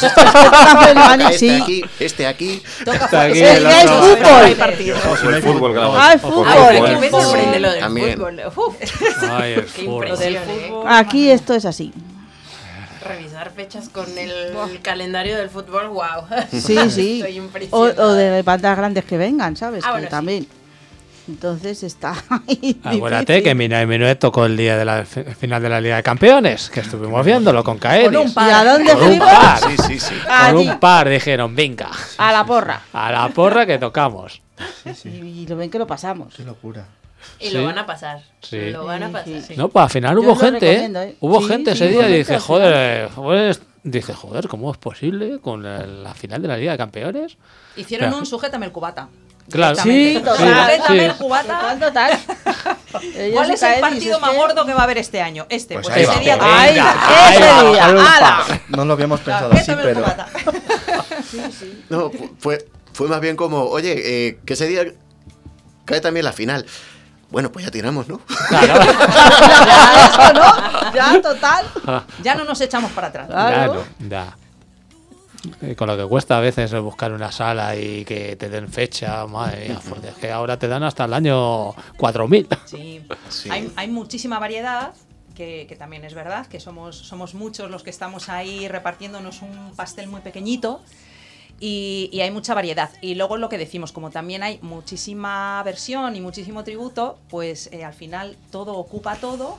este aquí. Toca aquí, el hay fútbol. partido. O el fútbol, claro. Ah, el fútbol. Ay, Fútbol. que me sorprende lo del También. fútbol. Uf. Ay, el Qué fútbol. impresión, Del ¿eh? fútbol. Aquí esto es así. Revisar fechas con el calendario del fútbol, wow. Sí, sí. Estoy O impresionada. de bandas grandes que vengan, ¿sabes? Ah, Que bueno, sí. también. Entonces está ahí. Acuérdate que Minuet tocó el día de la final de la Liga de Campeones, que estuvimos viéndolo con Kaedis. Con un par. ¿Y a dónde Con un fuimos? par. Sí. Con un par dijeron, venga. A la porra. A la porra que tocamos. Y lo ven que lo pasamos. Qué locura. Y Sí. lo van a pasar. Sí. Lo van a pasar. Sí. No, pues al final Yo hubo lo gente, recomiendo, ¿eh? Hubo Sí, gente sí, ese hubo día y gente dice, al joder, ¿cómo es posible con la final de la Liga de Campeones? Hicieron Pero- un sujétame el cubata. Claro, Directamente. Sí, total. Sujétame el sí. cubata. Total. ¿Cuál es el partido más gordo que va a haber este año? Este, Pues pues ahí ese va. día Ahí venga. va, ese va, día. bajar un ¡Hala! par. No lo habíamos pensado así, Sujétame el pero. cubata. No, fue más bien como, oye, que ese día cae también la final. Bueno, pues ya tiramos, ¿no? Claro. Ya, eso, ¿no? Ya, total. Ya no nos echamos para atrás. Claro. Ya. Con lo que cuesta a veces buscar una sala y que te den fecha, madre mía, porque es que ahora te dan hasta el año 4000. Sí. Sí. Hay muchísima variedad, que también es verdad, que somos muchos los que estamos ahí repartiéndonos un pastel muy pequeñito. Y hay mucha variedad. Y luego lo que decimos, como también hay muchísima versión y muchísimo tributo, pues al final todo ocupa todo.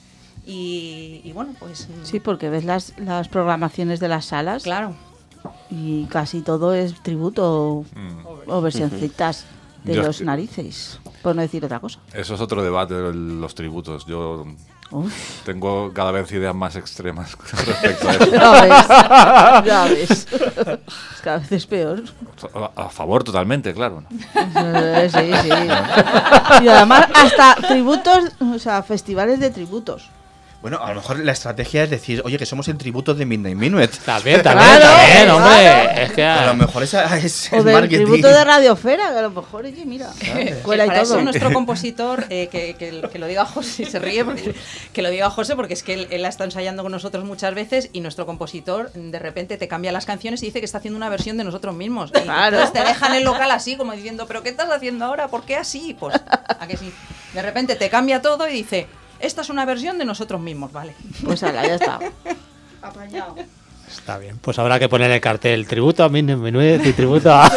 Y bueno, pues. Sí, porque ves las programaciones de las salas. Claro. Y casi todo es tributo o versioncitas de Yo los es que- narices, por no decir otra cosa. Eso es otro debate, los tributos. Yo Uf. tengo cada vez ideas más extremas respecto a eso. Ya ves. Cada vez es peor. A favor totalmente, claro. ¿no? Sí. Y además hasta tributos, o sea, festivales de tributos. Bueno, a lo mejor la estrategia es decir, oye, que somos el tributo de Midnight Minuet. También, Claro, hombre. claro. Es que A lo mejor esa es O el del marketing. tributo de Radiofera, que a lo mejor, oye, mira, cuela y Para todo. eso nuestro compositor, que lo diga José, y se ríe, que lo diga José, porque es que él ha estado ensayando con nosotros muchas veces y nuestro compositor de repente te cambia las canciones y dice que está haciendo una versión de nosotros mismos. Y Claro. entonces te dejan el local así, como diciendo, ¿pero qué estás haciendo ahora? ¿Por qué así? Pues, ¿a que sí? De repente te cambia todo y dice, esta es una versión de nosotros mismos, ¿vale? Pues ala, ya está. Apañado. Está bien. Pues habrá que poner el cartel tributo a Minuet y tributo a.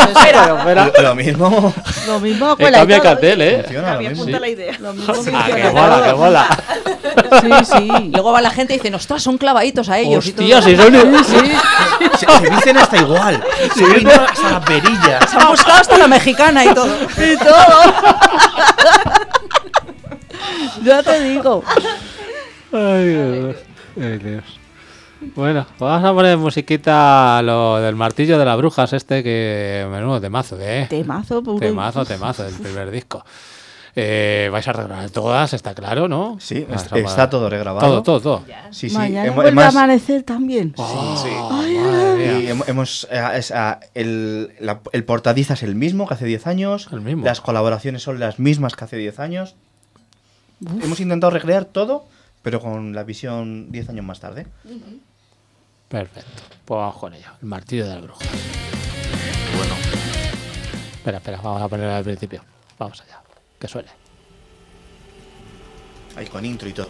Lo mismo. Lo mismo, Que cuela y cambia el todo. cartel, ¿eh? Funciona, lo mismo. Apunta la idea. Lo mismo Ah, funciona que todo. mola, que mola. Sí. Luego va la gente y dice, ostras, son clavaditos a ellos. y todo. Hostia, si son. Se dicen hasta igual. Se ven hasta las perillas. Se han buscado hasta la mexicana y todo. Y todo. Ya te digo. Ay, Dios. Ay, Dios. Bueno, pues vamos a poner musiquita lo del martillo de las brujas, que menudo temazo, Temazo, puro. Temazo del primer disco. Vais a regrabar todas, está claro, ¿no? Sí, Vas a- está todo regrabado. Todo. Sí, sí. Mañana Hemos- vuelve a además, amanecer también. Madre y mía. el portadista es el mismo que hace 10 años. El mismo. Las colaboraciones son las mismas que hace 10 años. Hemos intentado recrear todo, pero con la visión 10 años más tarde. Perfecto. Pues vamos con ello. El martillo de las brujas. Bueno, Espera, vamos a ponerlo al principio. Vamos allá. Que suene. Ahí con intro y todo.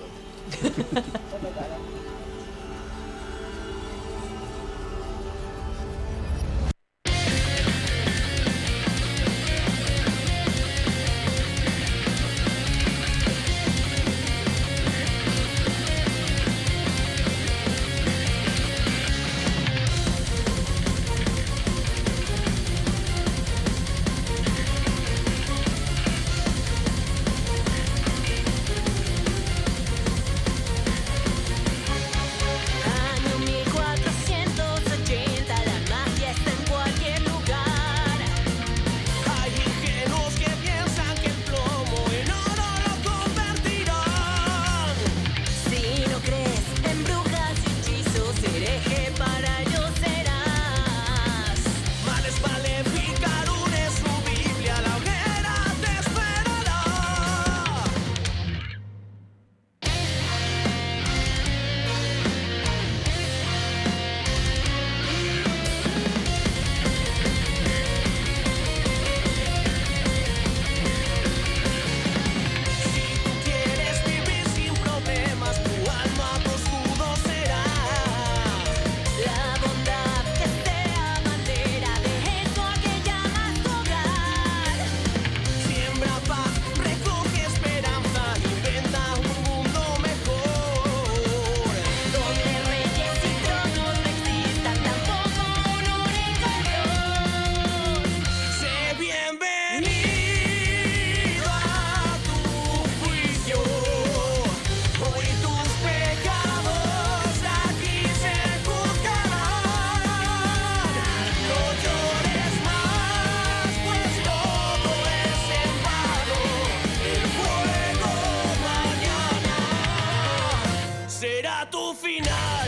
final.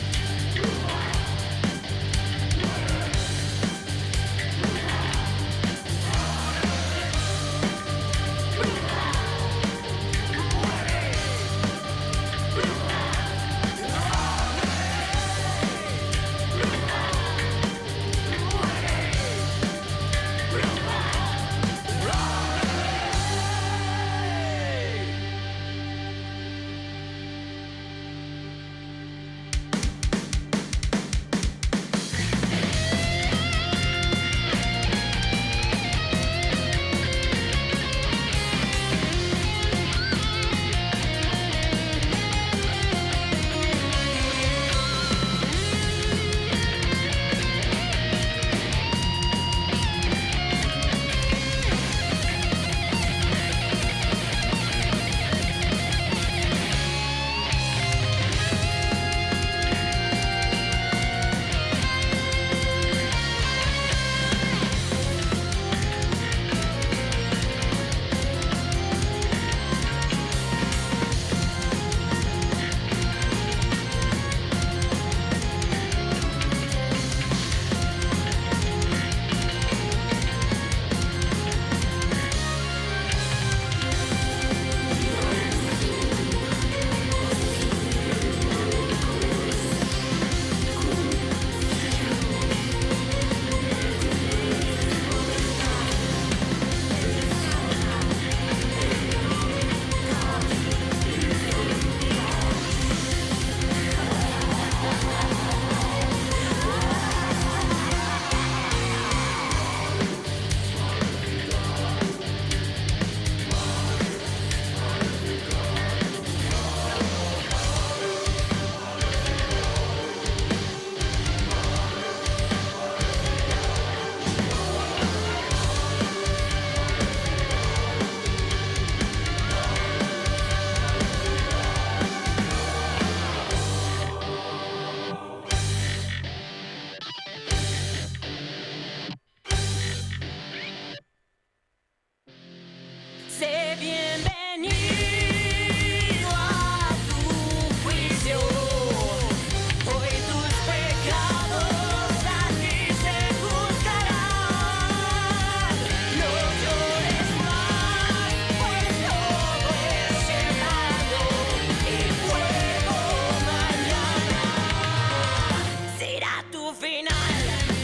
Sé bienvenido a tu juicio. Hoy tus pecados aquí se juzgarán. No llores más, pues todo es llegado. Y fuego mañana será tu final.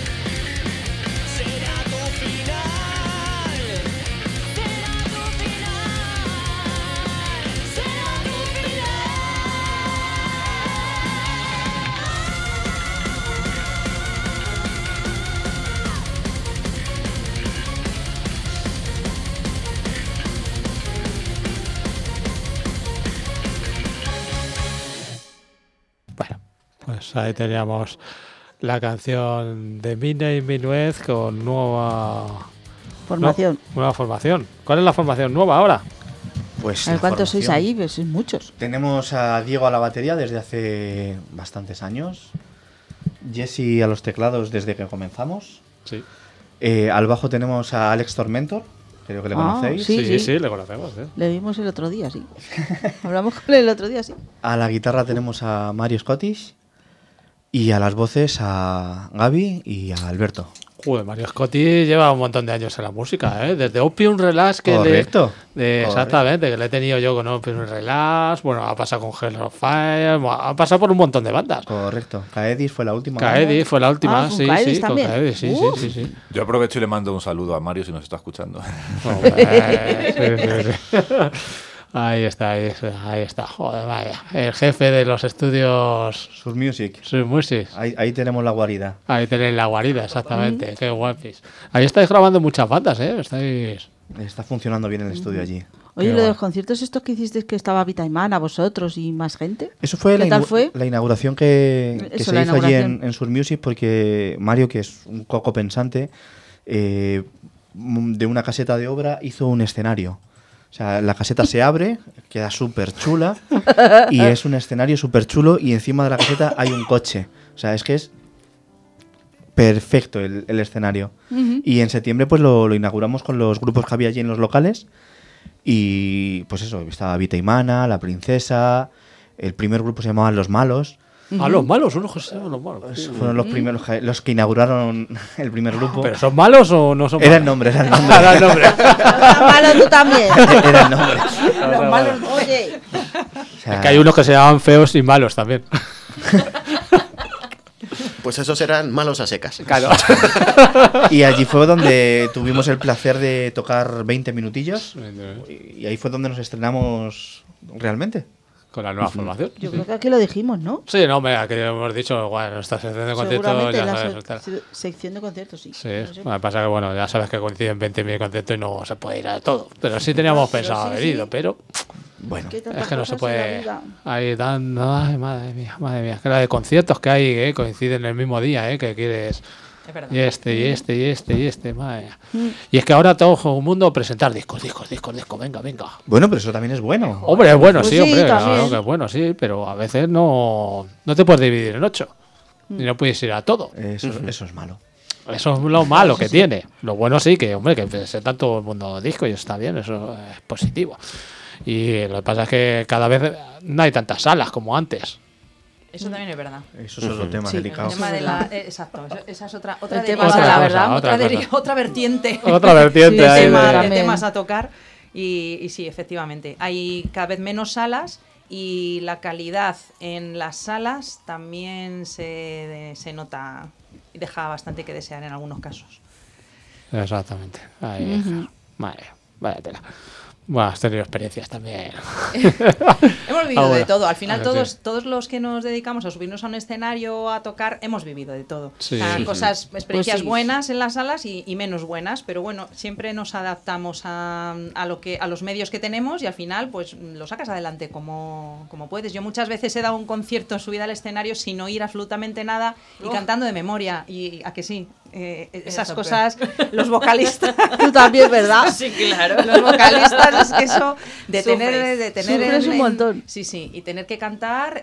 Será tu final. Pues ahí teníamos la canción de Mina y Minuez con nueva formación. Nueva formación. ¿Cuál es la formación nueva ahora? Pues ¿cuántos sois ahí? Pues sois muchos. Tenemos a Diego a la batería desde hace bastantes años. Jesse a los teclados desde que comenzamos. Sí. Al bajo tenemos a Alex Tormentor, creo que le conocéis. Sí, le conocemos. Le vimos el otro día, sí. Hablamos con él el otro día, sí. A la guitarra tenemos a Mario Scottish y a las voces a Gaby y a Alberto. Joder, Mario Scotti lleva un montón de años en la música, ¿eh? Desde Opium Relax, que correcto. Exactamente, que le he tenido yo con Opium Relax, bueno, ha pasado con Hell of Fire, ha pasado por un montón de bandas. Correcto. Caedis fue la última. Caedis fue la última, sí, Caedis con Caedis, sí. Yo aprovecho y le mando un saludo a Mario si nos está escuchando. Sí. Ahí está. Joder, vaya. El jefe de los estudios Sur Music. Ahí tenemos la guarida. Ahí tenéis la guarida, exactamente. Qué guapis. Ahí estáis grabando muchas bandas, ¿eh? Está funcionando bien el estudio allí. Oye, lo de los conciertos estos que hicisteis, que estaba Vitaimana, vosotros y más gente. Eso fue la inauguración que se hizo allí en Sur Music, porque Mario, que es un coco pensante, de una caseta de obra hizo un escenario. O sea, la caseta se abre, queda súper chula y es un escenario súper chulo y encima de la caseta hay un coche. O sea, es que es perfecto el escenario. Uh-huh. Y en septiembre pues lo inauguramos con los grupos que había allí en los locales y pues eso, estaba Vitaimana, La Princesa, el primer grupo se llamaba Los Malos Los malos, son los malos. Fueron los primeros, los que inauguraron el primer grupo. ¿Pero son malos o no son malos? Era el nombre. Era el nombre. Los malos tú también. Era el nombre. Los malos, oye. O sea, Es que hay unos que se llaman feos y malos también. Pues esos eran malos a secas. Claro. Y allí fue donde tuvimos el placer de tocar 20 minutillos. Y ahí fue donde nos estrenamos realmente. Con la nueva formación. Yo creo que aquí lo dijimos, ¿no? Sí, no, mira, que hemos dicho, bueno, nuestra sección de conciertos Seguramente ya la sabes. sección de conciertos, sí. Sí, No sé. lo que pasa que, bueno, ya sabes que coinciden 20.000 conciertos y no se puede ir a todo. Pero sí teníamos pensado haber ido, pero... Bueno, es que no se puede... Ahí dan... Ay, madre mía. Que la de conciertos que hay, coinciden el mismo día, que quieres... Es verdad. Y este, madre mía. Y es que ahora todo el mundo presentar discos, venga. Bueno, pero eso también es bueno. Hombre, es bueno, Pues sí, sí, hombre, también. claro que es bueno, sí, pero a veces no te puedes dividir en 8. Y no puedes ir a todo. Eso es malo. Eso es lo malo que tiene. Lo bueno sí, que hombre, que presenta todo el mundo disco y eso está bien, eso es positivo. Y lo que pasa es que cada vez no hay tantas salas como antes. Eso también es verdad. Eso es otro tema El delicado. tema de exacto, esa es otra El tema derivada, de la verdad, otra otra vertiente. Otra vertiente de, ahí de de- temas a tocar. Y sí, efectivamente. Hay cada vez menos salas y la calidad en las salas también se nota y deja bastante que desear en algunos casos. Exactamente. Ahí, vaya tela. Bueno, has tenido experiencias también. Hemos vivido de todo. Al final sí. todos los que nos dedicamos a subirnos a un escenario, a tocar, hemos vivido de todo. Sí. O sea, cosas, experiencias Pues sí. buenas en las salas y menos buenas, pero bueno, siempre nos adaptamos a los medios que tenemos y al final pues lo sacas adelante como puedes. Yo muchas veces he dado un concierto subida al escenario sin oír absolutamente nada y cantando de memoria. Y a que sí, esas cosas, los vocalistas... Tú también, ¿verdad? Sí, claro. Los vocalistas es que eso de tener Sufres un montón. Sí, y tener que cantar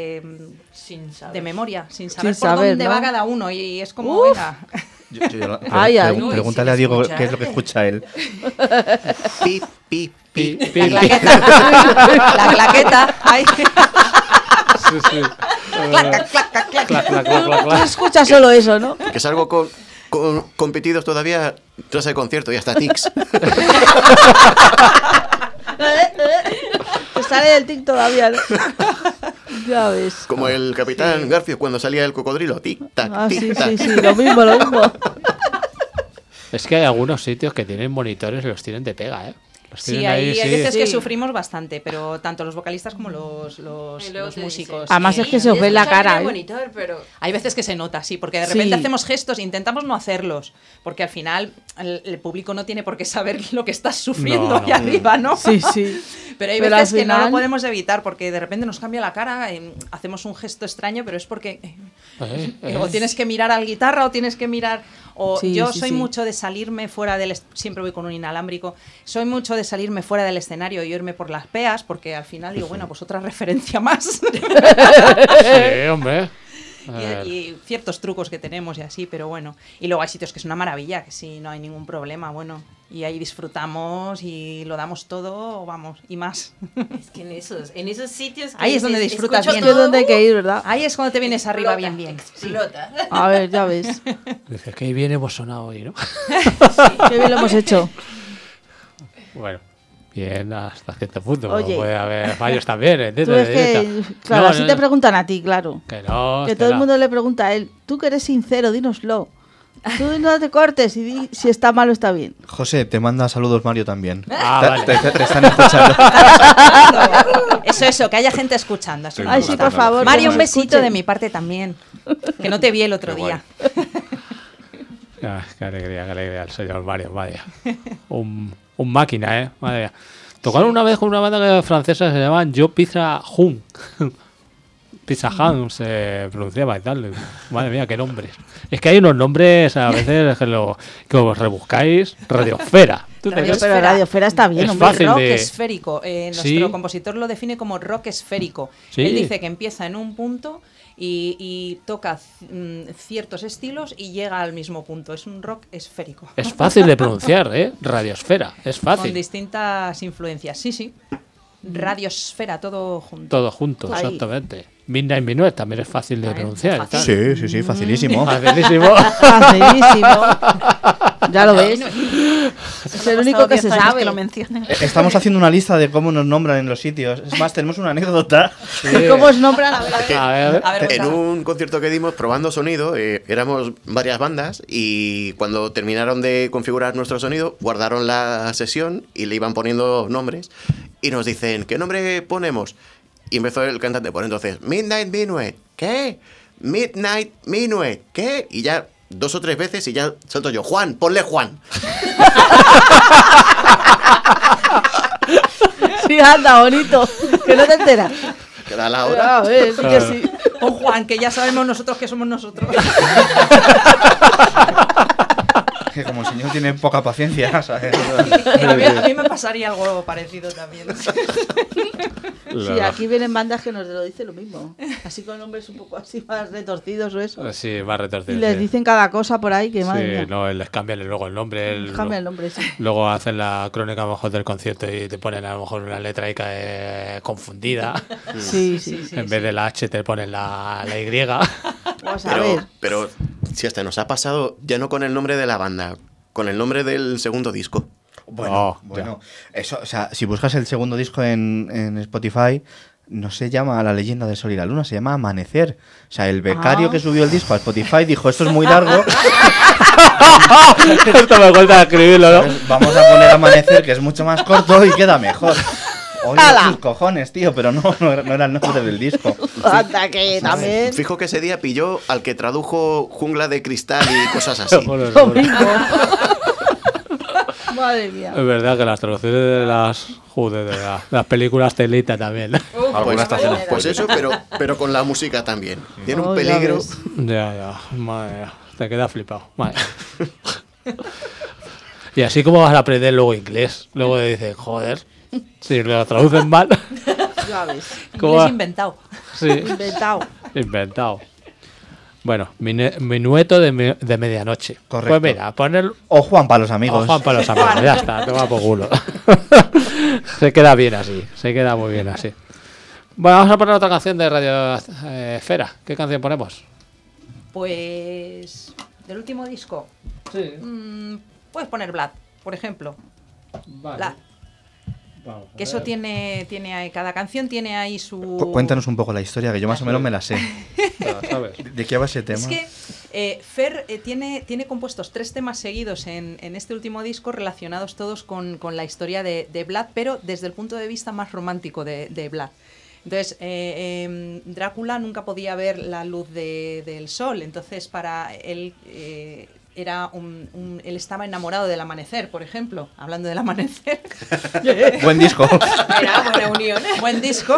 Sin saber. de memoria, sin saber Sin por saber, dónde ¿no? va cada uno y es como, Uf. venga. Ay. Pregúntale a Diego qué es lo que escucha él. Pi, pi, pi. La claqueta. La claqueta. Ay. Sí. Clac, clac, clac, clac, clac. Tú escuchas solo eso, ¿no? Que salgo con pitidos todavía tras el concierto y hasta tics. Te sale el tic todavía, ¿no? Ya ves. Como el capitán Garfio cuando salía el cocodrilo. Tic, tac, Ah, tic, sí, tac. sí, lo mismo. Es que hay algunos sitios que tienen monitores y los tienen de pega, Los Sí, tienen ahí, hay veces que Sí. sufrimos bastante, pero tanto los vocalistas como los músicos. Además es que se os ve la cara, ¿eh? Monitor, pero... Hay veces que se nota, sí, porque de repente Sí. hacemos gestos e intentamos no hacerlos, porque al final el público no tiene por qué saber lo que estás sufriendo No. ahí arriba, ¿no? Sí, sí. Pero hay Pero veces al que no final- lo podemos evitar, porque de repente nos cambia la cara, hacemos un gesto extraño, pero es porque o tienes que mirar al guitarra o tienes que mirar... O Sí, yo sí, soy sí. mucho de salirme fuera del... Siempre voy con un inalámbrico. Soy mucho de salirme fuera del escenario y irme por las peas, porque al final digo, bueno, pues otra referencia más. Sí, hombre. Y ciertos trucos que tenemos y así, pero bueno. Y luego hay sitios que es una maravilla, que sí, no hay ningún problema, bueno. Y ahí disfrutamos y lo damos todo, vamos, y más. Es que en esos sitios... que Ahí es donde dices, disfrutas escucho bien. Es donde hay que ir, ¿verdad? Ahí es cuando te vienes arriba bien, bien. Explota. A ver, ya ves. Dices, qué bien hemos sonado hoy, ¿no? Qué bien lo hemos hecho. Bueno, bien hasta cierto punto. Oye. Puede haber fallos también, ¿entiendes? Tú es que, claro, No, así no, te no. preguntan a ti, claro. Que no, Que todo el Estela. mundo le pregunta a él, tú que eres sincero, dínoslo. Tú no te cortes y di si está mal o está bien. José, te manda saludos Mario también. Ah, vale. Te están escuchando. Eso, que haya gente escuchando. así me Ay, sí, gusta. por favor. Mario, que un nos besito escuchen. de mi parte también. Que no te vi el otro Qué día. Qué alegría el señor Mario, vaya. Un máquina, madre mía. Tocaron una vez con una banda francesa que se llamaban Yo Pizza Hun. Pizza Hun se pronunciaba y tal. Madre mía, qué nombres. Es que hay unos nombres a veces que os rebuscáis. Radiosfera. ¿Tú te Pero crees? Radiosfera está bien, Es hombre. fácil Rock de- esférico. Nuestro Sí. compositor lo define como rock esférico. Sí. Él dice que empieza en un punto y toca ciertos estilos y llega al mismo punto. Es un rock esférico. Es fácil de pronunciar, Radiosfera. Es Con fácil. distintas influencias. Sí, sí. Radiosfera, todo junto. Todo junto, Ahí. exactamente. Midnight Minuet también es fácil de pronunciar. Sí, facilísimo. Facilísimo. Facilísimo. Ya lo ves. Es el único que se sabe. Que lo mencionen. Estamos haciendo una lista de cómo nos nombran en los sitios. Es más, tenemos una anécdota. ¿Cómo os nombran? En un concierto que dimos probando sonido, éramos varias bandas y cuando terminaron de configurar nuestro sonido, guardaron la sesión y le iban poniendo nombres y nos dicen, ¿qué nombre ponemos? Y empezó el cantante por entonces, Midnight Minuet, ¿qué? Midnight Minuet, ¿qué? Y ya 2 o 3 veces y ya salto yo, Juan, ponle Juan. Sí, anda, bonito. Que no te enteras. Que da la hora. A ver, sí que sí. O Juan, que ya sabemos nosotros que somos nosotros. Que como el señor tiene poca paciencia, ¿sabes? A mí me pasaría algo parecido también. Sí, aquí vienen bandas que nos lo dicen lo mismo. Así con nombres un poco así más retorcidos o eso. Sí, más retorcidos. Y les dicen cada cosa por ahí que madre mía. No, les cambian luego el nombre. Cambian el nombre, sí. Luego hacen la crónica a lo mejor del concierto y te ponen a lo mejor una letra ahí confundida. Sí. En vez de la H te ponen la Y. Vamos a ver. Pero si hasta nos ha pasado ya no con el nombre de la banda, con el nombre del segundo disco. Bueno, eso, o sea, si buscas el segundo disco en Spotify, no se llama La leyenda del sol y la luna, se llama Amanecer. O sea, el becario que subió el disco a Spotify dijo, esto es muy largo. Esto me cuesta escribirlo, ¿no? Pues vamos a poner Amanecer, que es mucho más corto y queda mejor. Oye, tus cojones, tío, pero no era el nombre del disco. Anda, que también. Fijo que ese día pilló al que tradujo Jungla de Cristal y cosas así. Lo mismo. Madre mía. Es verdad que las traducciones de las películas telita también. Pues eso, pero con la música también. Tiene un peligro. Ya, madre mía. Te quedas flipado. Madre. Y así como vas a aprender luego inglés. Luego dices, joder, si lo traducen mal. Ya ves. Inglés inventado. Sí. Inventado. Bueno, minueto de medianoche. Correcto. Pues mira, poner... O Juan para los amigos. O Juan para los amigos, ya está, toma por culo. Se queda bien así, se queda muy bien así. Bueno, vamos a poner otra canción de Radio Esfera. ¿Qué canción ponemos? Pues... ¿del último disco? Sí. Puedes poner Blood, por ejemplo. Vale. Blood. Vamos Que eso tiene ahí, cada canción tiene ahí su... Cuéntanos un poco la historia, que yo más o menos me la sé. ¿Sabes? ¿De qué va ese tema? Es que Fer tiene compuestos 3 temas seguidos en este último disco relacionados todos con la historia de Vlad, pero desde el punto de vista más romántico de Vlad. Entonces, Drácula nunca podía ver la luz del sol, entonces para él... él estaba enamorado del amanecer, por ejemplo, hablando del amanecer. Buen disco. Era buena unión. Buen disco.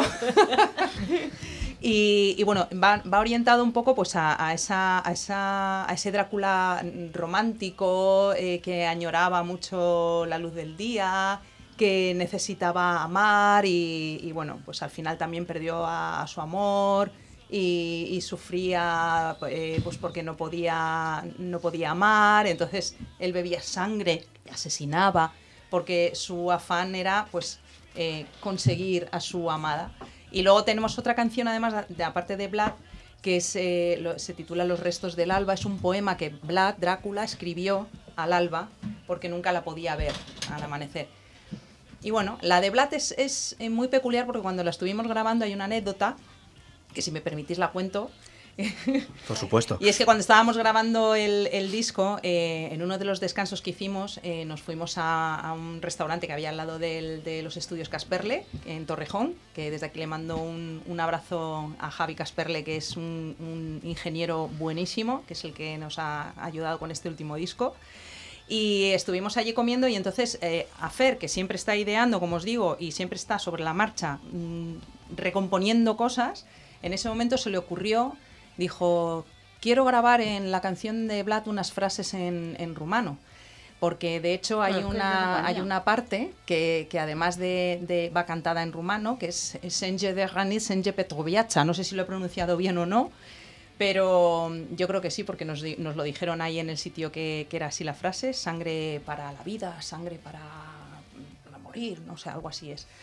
Y bueno, va orientado un poco pues a ese Drácula romántico que añoraba mucho la luz del día, que necesitaba amar y bueno, pues al final también perdió a su amor. Y sufría pues porque no podía amar, entonces él bebía sangre, asesinaba, porque su afán era pues conseguir a su amada. Y luego tenemos otra canción además, aparte de Vlad, que se titula Los restos del alba. Es un poema que Vlad, Drácula, escribió al alba porque nunca la podía ver al amanecer. Y bueno, la de Vlad es muy peculiar porque cuando la estuvimos grabando hay una anécdota que si me permitís la cuento. Por supuesto. Y es que cuando estábamos grabando el disco, en uno de los descansos que hicimos, nos fuimos a un restaurante que había al lado de los estudios Casperle, en Torrejón, que desde aquí le mando un abrazo a Javi Casperle, que es un ingeniero buenísimo, que es el que nos ha ayudado con este último disco. Y estuvimos allí comiendo y entonces a Fer, que siempre está ideando, como os digo, y siempre está sobre la marcha recomponiendo cosas, en ese momento se le ocurrió, dijo, quiero grabar en la canción de Vlad unas frases en rumano, porque de hecho hay una parte que además de va cantada en rumano, que es Senge de Granit, Senge Petroviacha, no sé si lo he pronunciado bien o no, pero yo creo que sí, porque nos lo dijeron ahí en el sitio que era así la frase, sangre para la vida, sangre para morir, no sé, algo así es.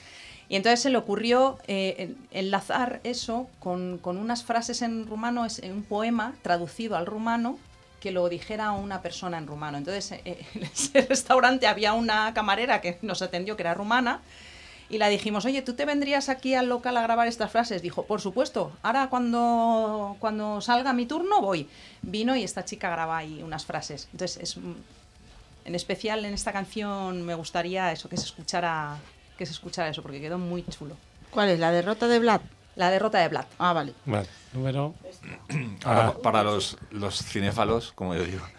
Y entonces se le ocurrió enlazar eso con unas frases en rumano, en un poema traducido al rumano, que lo dijera una persona en rumano. Entonces, en ese restaurante había una camarera que nos atendió, que era rumana, y la dijimos, oye, ¿tú te vendrías aquí al local a grabar estas frases? Dijo, por supuesto, ahora cuando salga mi turno voy. Vino y esta chica graba ahí unas frases. Entonces, en especial en esta canción me gustaría eso, que se escuchara eso, porque quedó muy chulo. ¿Cuál es? ¿La derrota de Vlad? La derrota de Vlad. Ah, vale. Vale, número... Ahora, para los cinéfalos, como yo digo,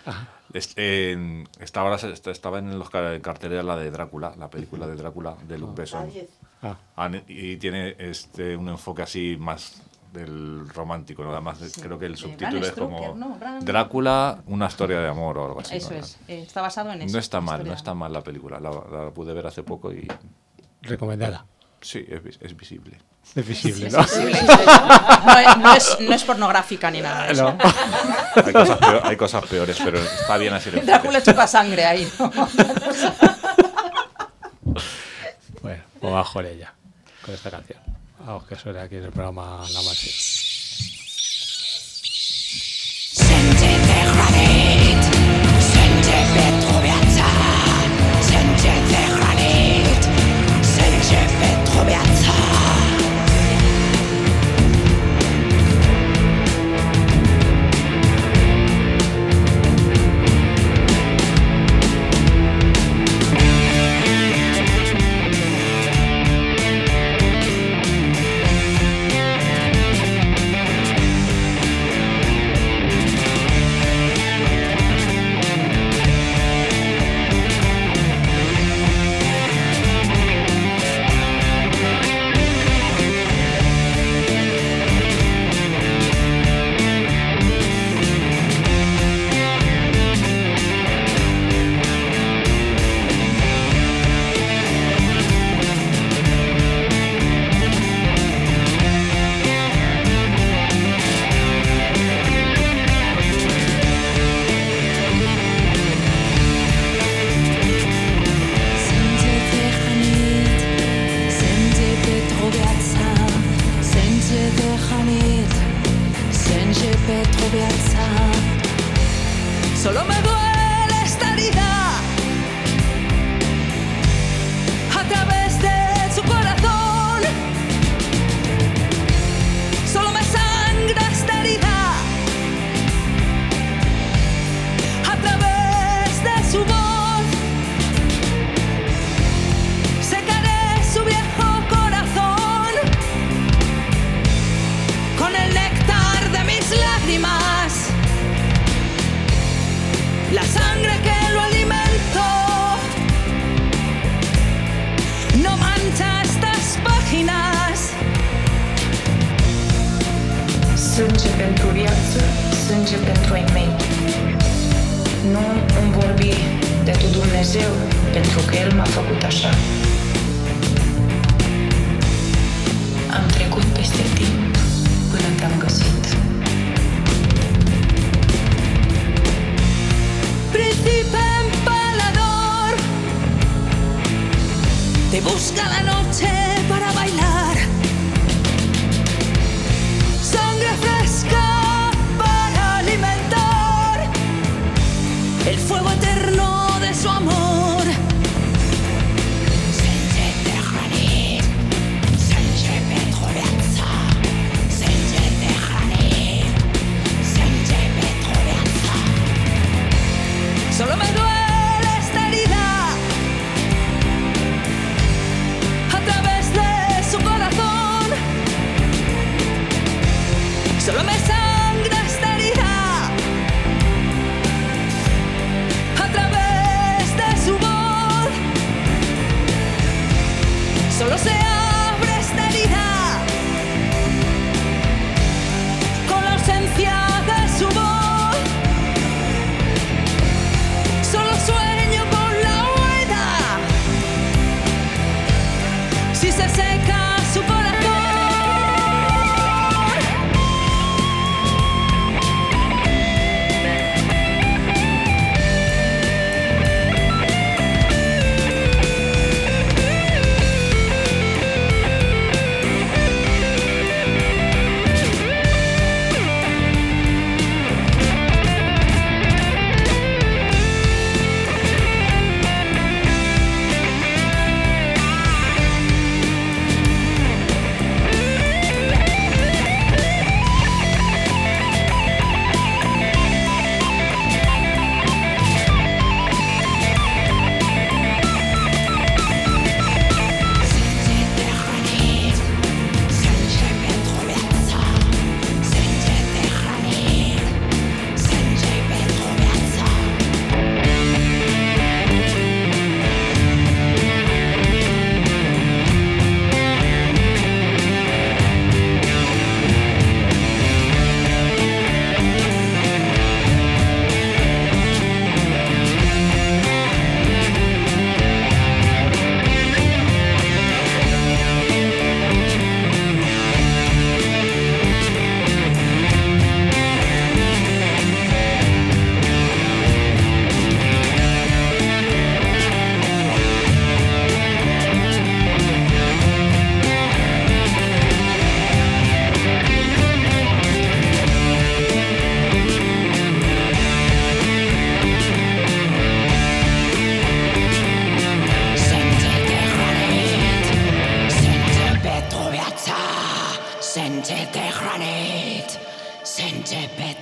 estaba en los carteleras la de Drácula, la película de Drácula de Luc Besson. Y tiene un enfoque así más del romántico, ¿no? Además creo que el subtítulo es como Drácula, una historia de amor o algo así. Eso es, está basado en eso. No está mal la película, la pude ver hace poco y... Recomendada. Sí, es visible. Es visible, sí, ¿no? Es visible. No es pornográfica ni nada de eso. No. Hay cosas peores, pero está bien así. Drácula chupa sangre ahí, ¿no? Bueno, pues bajo ella con esta canción. Vamos, que suene aquí en el programa La Mansión. Solo me duele esta herida a través de su corazón. Solo me sangra esta herida a través de su voz. Secaré su viejo corazón con el néctar de mis lágrimas. La sangre que lo alimento no mancha estas páginas. Sânge pentru viață, sânge pentru ai mei. Nu îmi vorbi de tu Dumnezeu, pentru că El m-a făcut așa. Am trecut peste timp până te-am găsit. Príncipe empalador, te busca la noche para bailar. Sangre fresca para alimentar el fuego eterno de su amor. Sânge de hranit, sânge pentru viață, sânge de hranit, sânge pentru viață. Solo me duele esta herida a través de su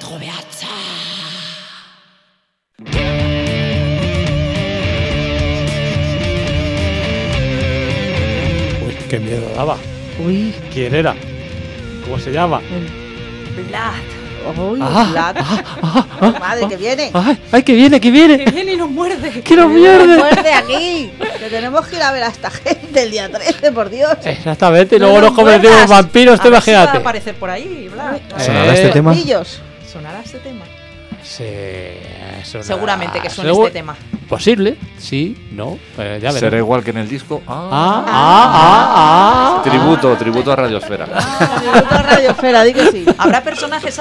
Strobeazza. Uy, qué miedo daba. Uy. ¿Quién era? ¿Cómo se llama? Vlad. Uy, Ah, Vlad. Madre, que viene. ¡Ay, que viene, que viene! Que viene y nos muerde. ¡Que nos muerde! Muerde aquí. Que tenemos que ir a ver a esta gente el día 13, por Dios. Exactamente, y No luego nos nos convertimos en muerdas. vampiros, tú A ver si va a imagínate. aparecer por ahí, Vlad. ¿Sonará este tema? ¿Sonará este tema? Sí, Seguramente que suene este tema. Posible, sí, no, pues ya veremos. ¿Será igual que en el disco? Tributo a Radiosfera. Tributo a Radiosfera, di que sí. ¿Habrá personajes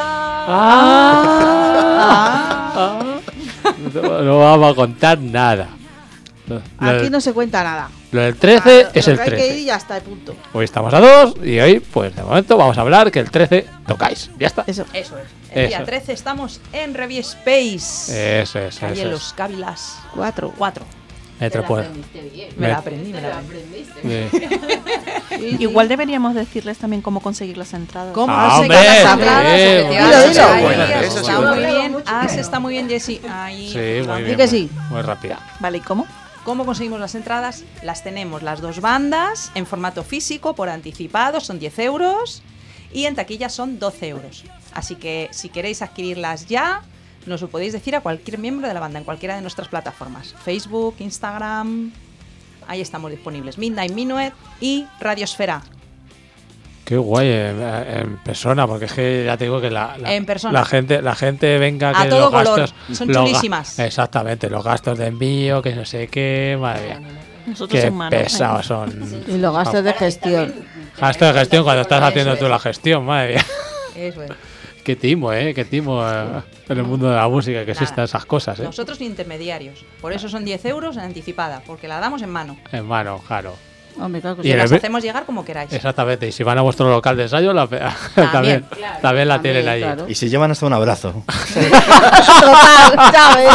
No vamos a contar nada. Aquí no se cuenta nada. Lo del 13 es Lo el que hay que ir 13. y ya está, y punto. Hoy estamos a 2 y hoy, pues de momento, vamos a hablar que el 13 tocáis. Ya está. Eso. Eso es. El día Eso. 13 estamos en Revie Space. Eso es, Calle eso Los Cávilas 4. Metropol. Me la aprendí, me la aprendí. Igual deberíamos decirles también cómo conseguir las entradas. ¿Cómo hombre, conseguir las entradas? Dilo. Ahí Eso sí, está bueno. muy bien. Está muy bien, Jessie. Ahí. Sí, muy Di bien. que sí. Muy rápida. Vale, ¿y cómo? ¿Cómo conseguimos las entradas? Las tenemos las dos bandas en formato físico por anticipado, son 10 euros, y en taquilla son 12 euros. Así que si queréis adquirirlas ya, nos lo podéis decir a cualquier miembro de la banda en cualquiera de nuestras plataformas. Facebook, Instagram, ahí estamos disponibles. Midnight Minuet y Radiosfera. Qué guay en persona, porque es que ya te digo que En persona. la gente venga A que todo los color. gastos Son los ga- chulísimas. Exactamente, los gastos de envío, que no sé qué, madre mía. Nosotros Qué en mano. pesados son. Y los gastos de gestión. Gastos de gestión cuando estás haciendo tú la gestión, madre mía. Eso es. Qué timo, qué timo en el mundo de la música que existan esas cosas, Nosotros ni intermediarios. Por eso son 10 euros en anticipada, porque la damos en mano. En mano, claro. Hombre, claro que Y Y en las el- hacemos llegar como queráis. Exactamente, y si van a vuestro local de ensayo, también, claro. también la tienen allí. claro. Y se llevan hasta un abrazo. Total, ¿sabes?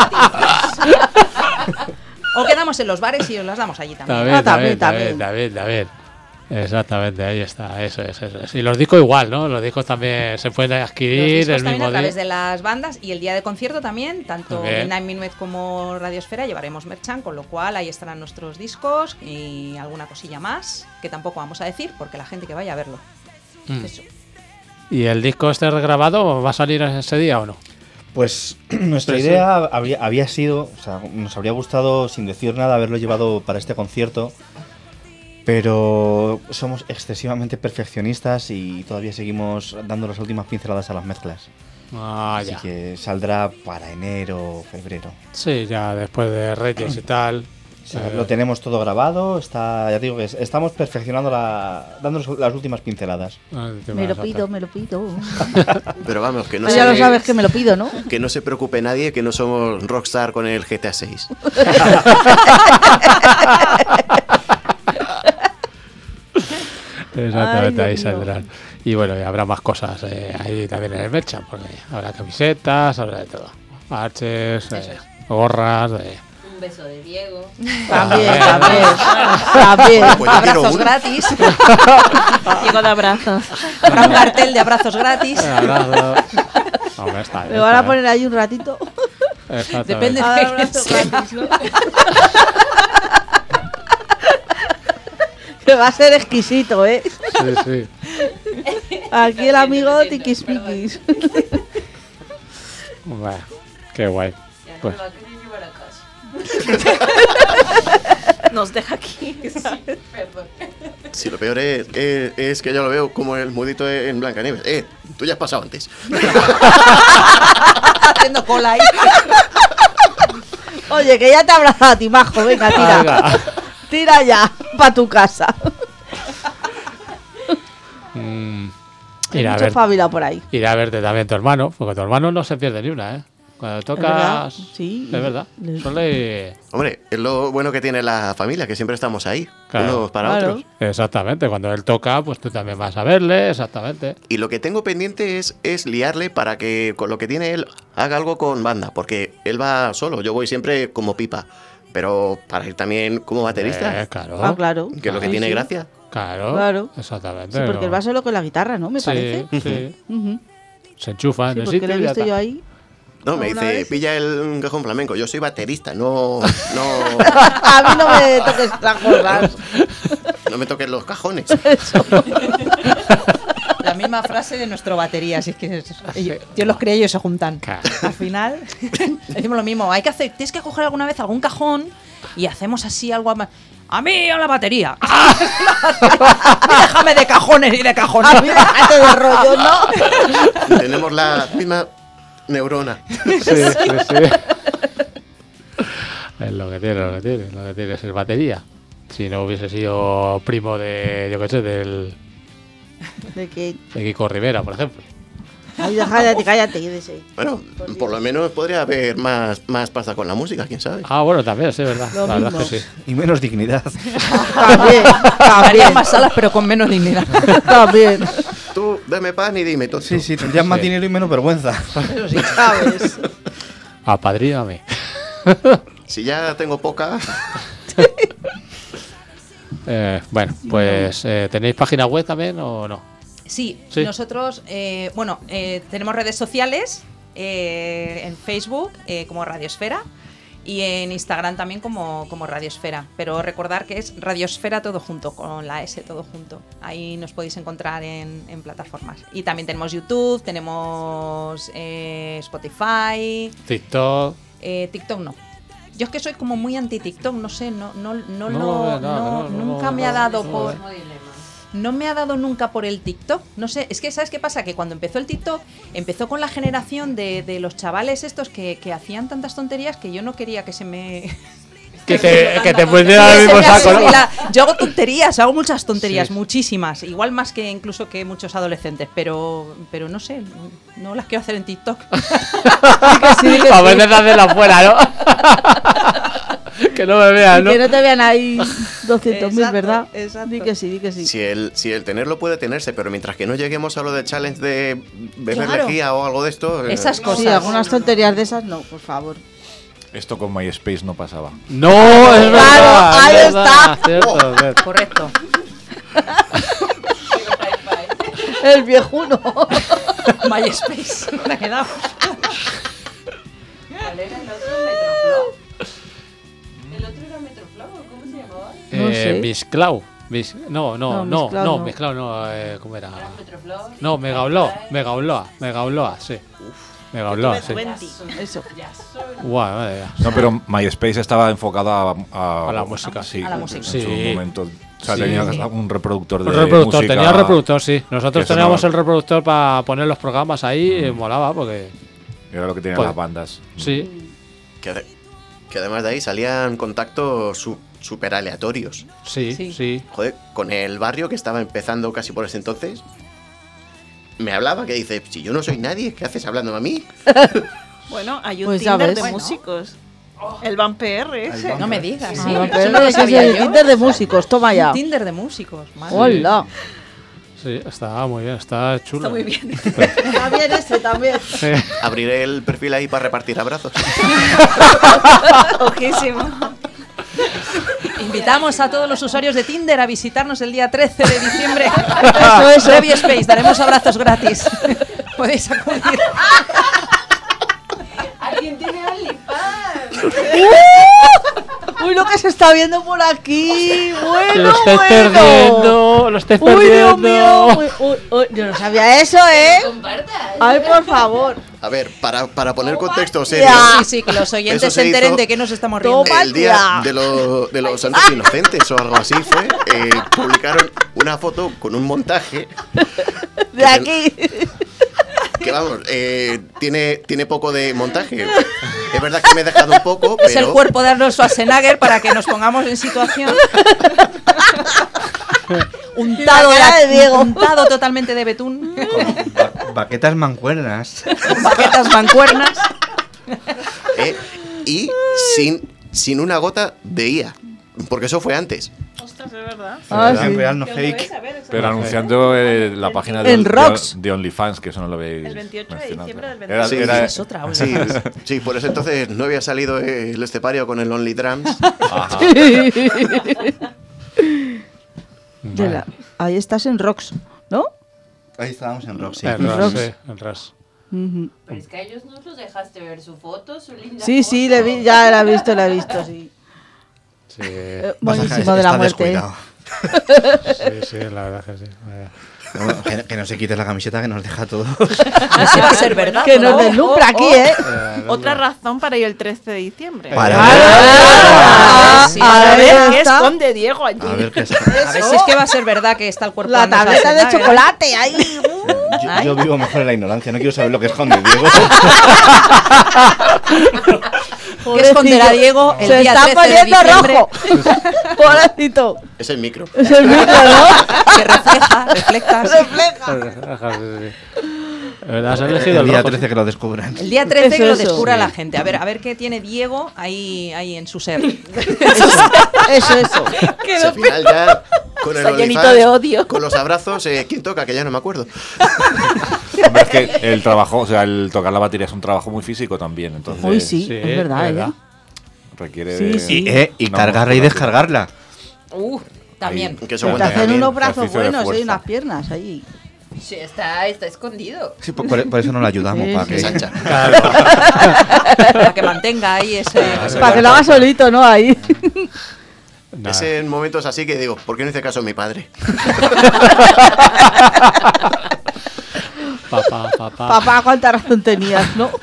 O quedamos en los bares y os las damos allí también. También. Exactamente, ahí está, eso es. Y los discos igual, ¿no? Los discos también se pueden Los adquirir discos el también mismo a través día. de las bandas y el día de concierto también, tanto También. Midnight Minuet como Radiosfera llevaremos merchan, con lo cual ahí estarán nuestros discos y alguna cosilla más que tampoco vamos a decir porque la gente que vaya a verlo. Mm. Eso. ¿Y el disco este regrabado va a salir ese día o no? Pues nuestra Pero idea había sido, o sea, nos habría gustado, sin decir nada, haberlo llevado para este concierto, pero somos excesivamente perfeccionistas y todavía seguimos dando las últimas pinceladas a las mezclas. Así ya. que saldrá para enero o febrero. Sí, ya después de Reyes y tal. O sea, lo tenemos todo grabado, ya te digo que estamos perfeccionando, dándonos las últimas pinceladas. Me lo pido. Pero vamos, que no Ya lo sabes que me lo pido, ¿no? Que no se preocupe nadie, que no somos Rockstar con el GTA 6. Exactamente, Ay, ahí Dios mío. saldrán. Y bueno, y habrá más cosas ahí también en el merchan, porque habrá camisetas, habrá de todo. Parches, gorras, Un beso de Diego. También. Pues yo quiero Abrazos uno. gratis. Diego de abrazos. Habrá un cartel de abrazos gratis. Hombre, está bien, Me van a está poner ahí un ratito. bien. Exactamente. Depende Ah, de abrazo quién gratis, ¿no? Que va a ser exquisito, ¿eh? Sí. Aquí el amigo Tiquismiquis. Bueno, qué guay. Pues, Nos deja aquí. ¿sabes? Perdón. Si lo peor es que yo lo veo como el mudito en Blancanieves. Tú ya has pasado antes. haciendo cola ahí. Oye, que ya te abrazado a ti, majo. Venga, tira. Venga. Tira ya, pa' tu casa. Ir a Mucho ver, espabilado por ahí. ir a verte también tu hermano, porque tu hermano no se pierde ni una, ¿eh? Cuando verdad, tocas. sí. Es verdad. Suele. Hombre, es lo bueno que tiene la familia, que siempre estamos ahí, Claro. unos para Claro. otros. Exactamente. Cuando él toca, pues tú también vas a verle, exactamente. Y lo que tengo pendiente es liarle para que con lo que tiene él haga algo con banda, porque él va solo, yo voy siempre como pipa, pero para ir también como baterista, Claro. Ah, claro. que es lo que Sí, tiene sí. gracia. Claro. Claro. Exactamente. Sí, porque él va solo con la guitarra, ¿no? Me Sí, parece. sí. Ujú. Se enchufa en el porque sitio lo he y ya visto está. yo ahí. No, me ¿Alguna dice, vez? pilla un cajón flamenco. Yo soy baterista, no A mí no me toques las cosas. no me toques los cajones. La misma frase de nuestro batería, así es que Dios los crea y ellos se juntan. Al final decimos lo mismo, tienes que coger alguna vez algún cajón y hacemos así algo a mí a la batería. Déjame de cajones y de cajones. A mí déjate de rollo, ¿no? Tenemos la misma neurona. Sí. Es lo que tiene ser batería. Si no hubiese sido primo de, yo qué sé, del ¿De qué? de Kiko Rivera, por ejemplo. Ay, cállate, de ese. Bueno, por lo menos podría haber más pasta con la música, quién sabe. Ah, bueno, también, sí, es verdad. Lo La verdad mismo. es que sí. Y menos dignidad. También. Haría más salas pero con menos dignidad. También. Tú, dame pan y dime todo. Sí, tendrías más dinero y menos vergüenza. Eso sí, ¿sabes? Apadríname. Si ya tengo poca. Bueno, pues ¿tenéis página web también o no? Sí, Sí. nosotros, tenemos redes sociales, en Facebook como Radiosfera y en Instagram también como Radiosfera. Pero recordar que es Radiosfera todo junto, con la S todo junto. Ahí nos podéis encontrar en plataformas. Y también tenemos YouTube, tenemos Spotify, TikTok. TikTok no. Yo es que soy como muy anti-TikTok, no sé, nunca no, me ha dado no, por... No me ha dado nunca por el TikTok. No sé, es que ¿sabes qué pasa? Que cuando empezó el TikTok, empezó con la generación de los chavales estos que hacían tantas tonterías que yo no quería que se me... Que te pusiera al mismo saco, ¿no? Yo hago tonterías, hago muchas tonterías, Sí. muchísimas. Igual más que incluso que muchos adolescentes, pero no sé, no las quiero hacer en TikTok. A veces hacerla afuera, ¿no? Que no me vean, ¿no? Que no te vean ahí 200.000, Exacto, ¿verdad? exacto. Di que sí. Si el tenerlo puede tenerse, pero mientras que no lleguemos a lo del challenge de beber Claro. lejía o algo de esto. Esas cosas. Sí, algunas tonterías de esas no, por favor. Esto con MySpace no pasaba. No, es verdad. ahí es está. verdad, cierto. Correcto. El viejuno. MySpace. Me ha quedado. ¿Cuál era el otro? ¿Metroflow? ¿El otro era Metroflow? ¿Cómo se llamaba? No sé. Miss Clau. No, Mixcloud no. Miss Clau no, ¿cómo era? Metroflow. No, Megaupload, sí. Megaupload, sí. Eso. Guau, madre mía. No, pero MySpace estaba enfocado a la música. Sí, A la música. en Sí. su momento. O sea, Sí. tenía un reproductor de Un reproductor, música. tenía reproductor, sí. Nosotros que teníamos sonaba. el reproductor para poner los programas ahí y molaba porque. Era lo que tenían Pues- las bandas. Sí, Que además de ahí salían contactos súper aleatorios. sí. Joder, con el barrio que estaba empezando casi por ese entonces. Me hablaba que dice, si yo no soy nadie, ¿qué haces hablándome a mí? Bueno, hay un Pues ya Tinder ves. de Bueno. músicos. El Van PR ese. No me digas, sí. Ah, Eso pero no lo ese es sabía el yo. Tinder de músicos, toma ya. Un Tinder de músicos, madre. Hola. Sí, está muy bien, está chulo. Está muy bien. Está bien ese también. Sí. Abriré el perfil ahí para repartir abrazos. Ojísimo. Invitamos a todos los usuarios de Tinder a visitarnos el día 13 de diciembre. Eso. Review Space, daremos abrazos gratis. Podéis acudir. ¿Alguien tiene OnlyFans? Uy, lo que se está viendo por aquí. Bueno, Lo estáis bueno. perdiendo, lo estáis Uy, Dios perdiendo. mío. Uy, yo no sabía eso, ¿eh? Compartas. Ay, por favor. A ver, para poner contexto serio. Sí, sí, que los Eso oyentes se se enteren hizo de que nos estamos riendo. Toma. El día ya. de los Santos Inocentes o algo así fue. Publicaron una foto con un montaje De aquí. que, vamos, tiene poco de montaje. Es verdad que me he dejado un poco, pero. Es el cuerpo de Arnold Schwarzenegger para que nos pongamos en situación. Untado, La cara de Diego. untado totalmente de betún. Baquetas mancuernas. Baquetas mancuernas. Y sin una gota de IA. Porque eso fue antes. Ostras, es verdad. Ah, En sí. real, no fake. Pero anunciando la página En Rocks. de OnlyFans, que eso no lo veis. El 28 de diciembre del Era, 28. era- Es otra. Sí, sí, por ese entonces no había salido el estepario con el Only Drums. Ajá. Ahí estás en Rocks, ¿no? Ahí estábamos en Roxy. El Rocks. Ras, sí, el Ras. Pero es que a ellos no los dejaste ver su foto, su linda Sí, foto. sí, ya la he visto, sí. Sí. Buenísimo de la muerte. Sí, la verdad que sí. Bueno, que no se quite la camiseta que nos deja todo. No sé va a ser verdad. Que nos deslumbra aquí, ¿eh? Otra razón para ir el 13 de diciembre. Para ver qué esconde Diego allí. A ver qué es. A ver si es que va a ser verdad que está el cuerpo. La tableta de chocolate ahí. Yo vivo mejor en la ignorancia, no quiero saber lo que esconde Diego. ¿Qué esconderá Diego el Se día está 13 de poniendo diciembre? rojo. Pobrecito. Es el micro. Es el micro, ¿no? Que refleja. ¿Has elegido el día rojo? 13 que lo descubran. El día 13 que lo Eso. descubra la gente. A ver qué tiene Diego ahí en su ser. Eso. Si al final ya con el Está llenito OnlyFans, de odio. con los abrazos, ¿quién toca? Que ya no me acuerdo. Hombre, es que el trabajo, o sea, el tocar la batería es un trabajo muy físico también. Entonces Uy, sí, es verdad, requiere Sí, de sí. Y cargarla y descargarla. También. Que eso Te aguanta hacen también. unos brazos ejercicio de buenos y fuerza. unas piernas ahí. Sí, está escondido. Sí, por eso no la ayudamos, Sí, para sí. que... Es ancha. Para que mantenga ahí ese. Para que lo haga solito, ¿no? Ahí. Nada. Es en momentos así que digo, ¿por qué no hice caso a mi padre? Papá, cuánta razón tenías, ¿no?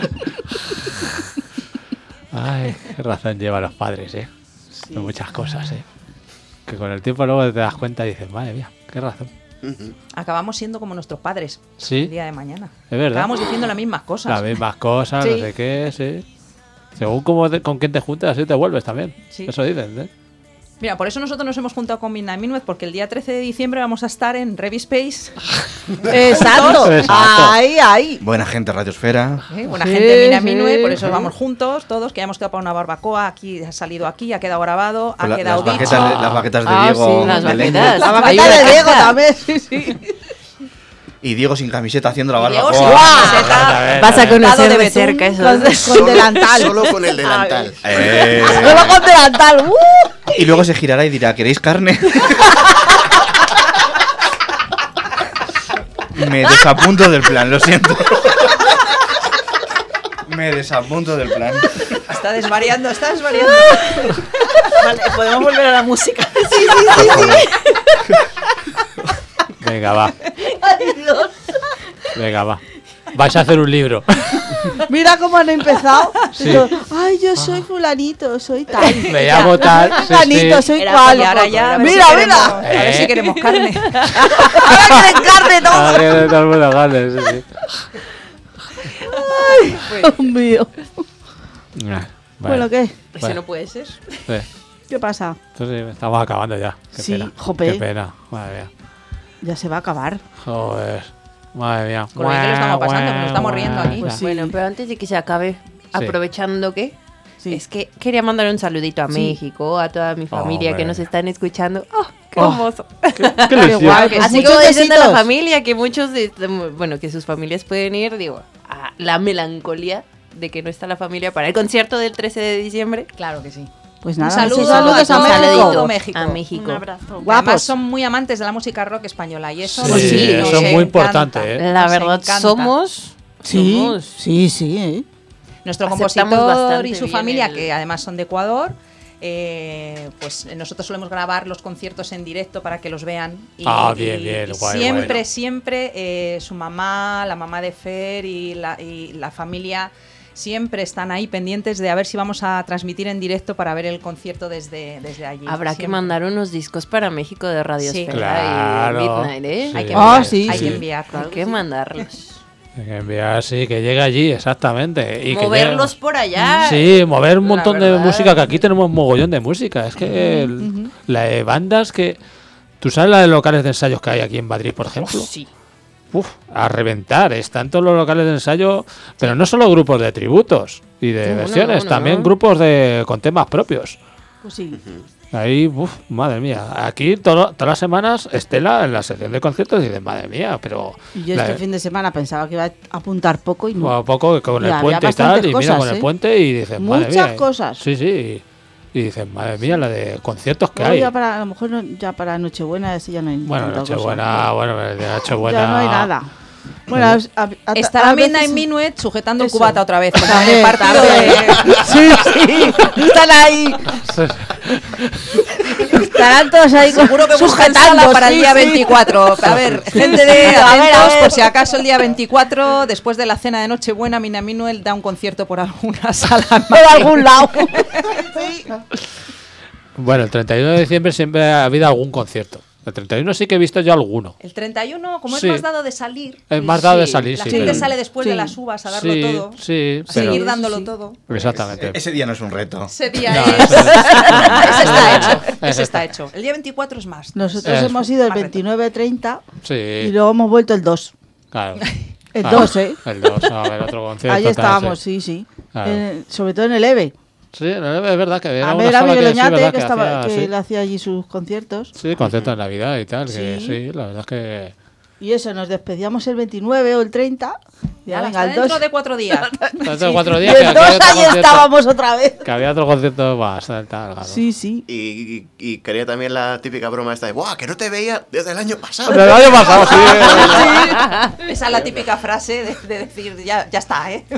Ay, qué razón llevan los padres, ¿eh? De muchas cosas, ¿eh? Que con el tiempo luego te das cuenta y dices, madre mía, qué razón. Acabamos siendo como nuestros padres Sí. el día de mañana. Es verdad. Acabamos diciendo las mismas cosas. Las mismas cosas, Sí. no sé qué, sí. Según con quién te juntas, así te vuelves también. Sí. Eso dicen, ¿eh? Mira, por eso nosotros nos hemos juntado con Midnight Minuet, porque el día 13 de diciembre vamos a estar en Revi Space. Exacto. Exacto. Ahí. Buena gente, Radiosfera. Buena Sí, gente de Midnight sí, Minuet, por eso sí. vamos juntos, todos, que ya hemos quedado para una barbacoa. Aquí ha salido aquí, ha quedado grabado, ha Con quedado las dicho. baquetas de Diego. sí, las de leña. baquetas. La Hay baqueta una de Diego caja. también, sí. Y Diego sin camiseta haciendo la Diego barbacoa. sin camiseta, Vas a dado de conocer de betún. cerca eso. Con delantal. Solo con el delantal. Solo con delantal. Y luego se girará y dirá, ¿queréis carne? Me desapunto del plan, lo siento. Me desapunto del plan. Está desvariando, está desvariando. Vale, podemos volver a la música. Venga, va. Venga, va. Vais a hacer un libro. Mira cómo han empezado. Sí. Ay, yo soy fulanito, soy tal. Me llamo tal. Sí, Fulanito, sí. soy Era cual. y ahora ya, a ver Mira, si mira. queremos- A ver si queremos carne. Ahora quieren carne, ¿no? Ah, que todo el mundo gane, sí, sí. Dios mío. Ah, Bueno, ¿qué? Ese no puede ser. Sí. ¿Qué pasa? Entonces estamos acabando ya. Qué Sí, pena. jope. Qué pena. Madre mía. Ya se va a acabar. Joder. Madre mía. Con lo bien que lo estamos pasando, que nos estamos riendo aquí. Pues sí. Bueno, pero antes de que se acabe, aprovechando que Sí. es que quería mandar un saludito a Sí. México, a toda mi familia Hombre. que nos están escuchando. ¡Oh, qué Oh. hermoso! Qué ilusión. guay, pues Así muchos como diciendo a la besitos. familia que muchos, bueno, que sus familias pueden ir, digo, a la melancolía de que no está la familia para el concierto del 13 de diciembre. Claro que sí. Pues Un nada, saludo muchos saludos a a México. saludito. México. A México. Un abrazo. Guapos. Además son muy amantes de la música rock española y eso Sí, nos- sí, nos eso es muy encanta. importante, ¿eh? La Nos verdad, encanta. somos... Sí, sí. Nuestro Aceptamos compositor bastante y su bien familia, el- que además son de Ecuador, pues nosotros solemos grabar los conciertos en directo para que los vean. Y, Ah, bien, bien, y guay, siempre, bueno. siempre su mamá, la mamá de Fer y la familia siempre están ahí pendientes de a ver si vamos a transmitir en directo para ver el concierto desde allí. Habrá que Siempre. mandar unos discos para México de Radio Sí. Claro. y Midnight, ¿eh? Sí. Hay que Ah, enviar, sí, hay sí. que enviar, Hay claro que sí. mandarlos. Hay que enviar, sí, que llegue allí, exactamente. Y que Moverlos por allá. Sí, mover un montón de verdad. música, que aquí tenemos mogollón de música. Es que la de bandas que... ¿Tú sabes la de locales de ensayos que hay aquí en Madrid, por ejemplo? Sí. Uf, a reventar. Están todos los locales de ensayo, pero no solo grupos de tributos y de No, no, versiones, no, también no. grupos con temas propios. Pues sí. Ahí, madre mía. Aquí todas las semanas Estela en la sección de conciertos dice, madre mía, pero... Y yo este fin de semana pensaba que iba a apuntar poco y no. A poco con Ya, el puente había y tal, bastantes y mira cosas, con el ¿eh? puente y dices, madre mía. Muchas cosas. Sí, sí. Y dices, madre mía, la de conciertos que Luego hay. ya para, a lo mejor ya para Nochebuena ese ya no hay Bueno, tanta cosa. Nochebuena, bueno, de Nochebuena. Ya no hay nada. Bueno, estará Midnight Minuet sujetando el cubata otra vez. Como en el partido Sí, están ahí. Estarán todos ahí. Seguro que buscan sala para el día 24. A ver, gente de atentos, por si acaso el día 24, después de la cena de Nochebuena, Midnight Minuet da un concierto por alguna sala. Por algún lado. Bueno, el 31 de diciembre siempre ha habido algún concierto. El 31 sí que he visto yo alguno. El 31, como Sí. es más dado de salir. Es más dado de salir, La sí. gente pero- sale después de las uvas a darlo todo. Sí, A pero- seguir dándolo todo. Exactamente. Ese día no es un reto. Ese día No, es. eso- Ese está hecho. Ese Eso está hecho. El día 24 es más. Nosotros hemos ido el 29-30 Sí. y luego hemos vuelto el 2. Claro. El 2, ¿eh? El 2, a ver, otro concierto. Ahí tal, estábamos, sí. Claro. Sobre todo en el EVE. Sí, es verdad que era A una ver a sala Miguel que, sí, Oñate, verdad, que, estaba, hacía, que sí. él hacía allí sus conciertos. Sí, conciertos de Navidad y tal, que Sí. sí, la verdad es que... Y eso, nos despedíamos el 29 o el 30. Y Ya, venga, hasta el dentro 2. de 4 días. Dentro de 4 Y días que el aquí hay 2 otro ahí concierto. estábamos otra vez. Que había otro concierto más, tal, claro. Sí, sí. Y quería también la típica broma esta de ¡buah, que no te veía desde el año pasado! Del año pasado, sí. Esa es la típica frase de decir, ya está, ¿eh?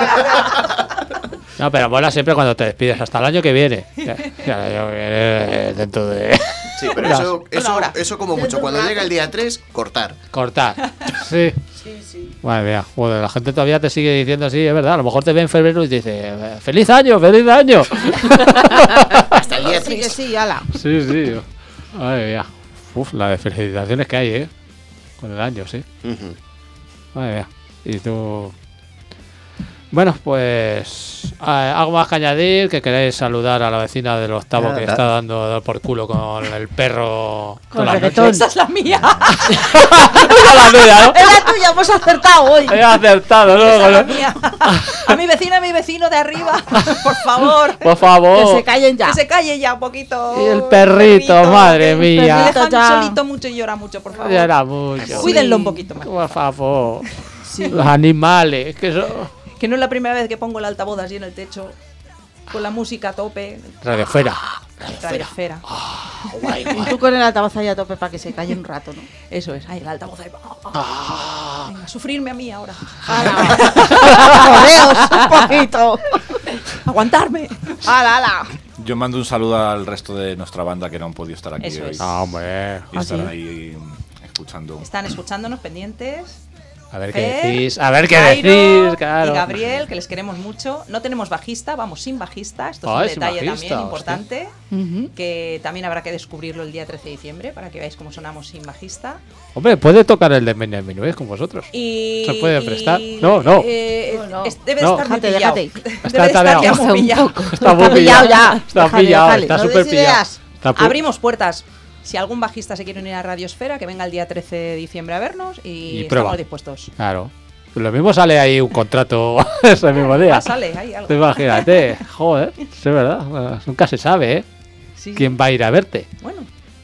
No, pero mola siempre cuando te despides, hasta el año que viene. Ya, el año que viene dentro de... Sí, pero eso como mucho. Cuando llega el día 3, cortar. Cortar. Sí. Madre mía, joder, la gente todavía te sigue diciendo así, es verdad. A lo mejor te ve en febrero y te dice, ¡feliz año, feliz año! Hasta el día Sí, 3. que sí, ala. Sí, sí. Madre mía. Uf, la de felicitaciones que hay, ¿eh? Con el año, sí. Madre mía. Y tú... Bueno, pues algo más que añadir, que queréis saludar a la vecina del octavo Nada. que está dando por culo con el perro Con toda la reggaetón. noche. Esa es la mía. Esa es la tuya, ¿no? Es la tuya, hemos acertado hoy. He acertado, ¿no? Esa es la mía. A mi vecina, a mi vecino de arriba, por favor. Por favor. Que se callen ya. Que se calle ya un poquito. Y el perrito, madre que mía. Me dejan Ya. solito mucho y llora mucho, por favor. Ya era mucho. Cuídenlo un poquito más. Por favor. Los animales, que eso... Que no es la primera vez que pongo el altavoz así en el techo, con la música a tope. Radiosfera. Radiosfera. Y tú con el altavoz ahí a tope para que se calle un rato, ¿no? Eso es, ahí el altavoz ahí. Venga, sufrirme a mí ahora. Jodeos, un poquito. Aguantarme. Ala, ala. Yo mando un saludo al resto de nuestra banda que no han podido estar aquí Eso hoy. es. Ah, hombre. Y estarán ahí escuchando. Están escuchándonos pendientes. A ver qué Fer, decís. A ver qué Jairo decís, claro. Y Gabriel, que les queremos mucho. No tenemos bajista, vamos sin bajista. Esto es Ah, un sin detalle bajista, también importante. Que también habrá que descubrirlo el día 13 de diciembre para que veáis cómo sonamos sin bajista. Hombre, puede tocar el de Midnight Minuet con vosotros. Y, ¿Se puede prestar? y- No, no. Debe No. estar muy Déjate, pillado. déjate. Debe Está de estar ya tareado. muy pillado. Está muy pillado pillado ya. Está Déjale, pillado, déjale. está No súper des pillado. ideas. Está Abrimos puertas. Si algún bajista se quiere unir a Radiosfera, que venga el día 13 de diciembre a vernos y prueba. estamos dispuestos. Claro. Lo mismo sale ahí un contrato ese mismo día. Sale ahí algo. Tú imagínate. Joder, es verdad. Bueno, nunca se sabe, ¿eh? Sí. ¿Quién va a ir a verte? Bueno,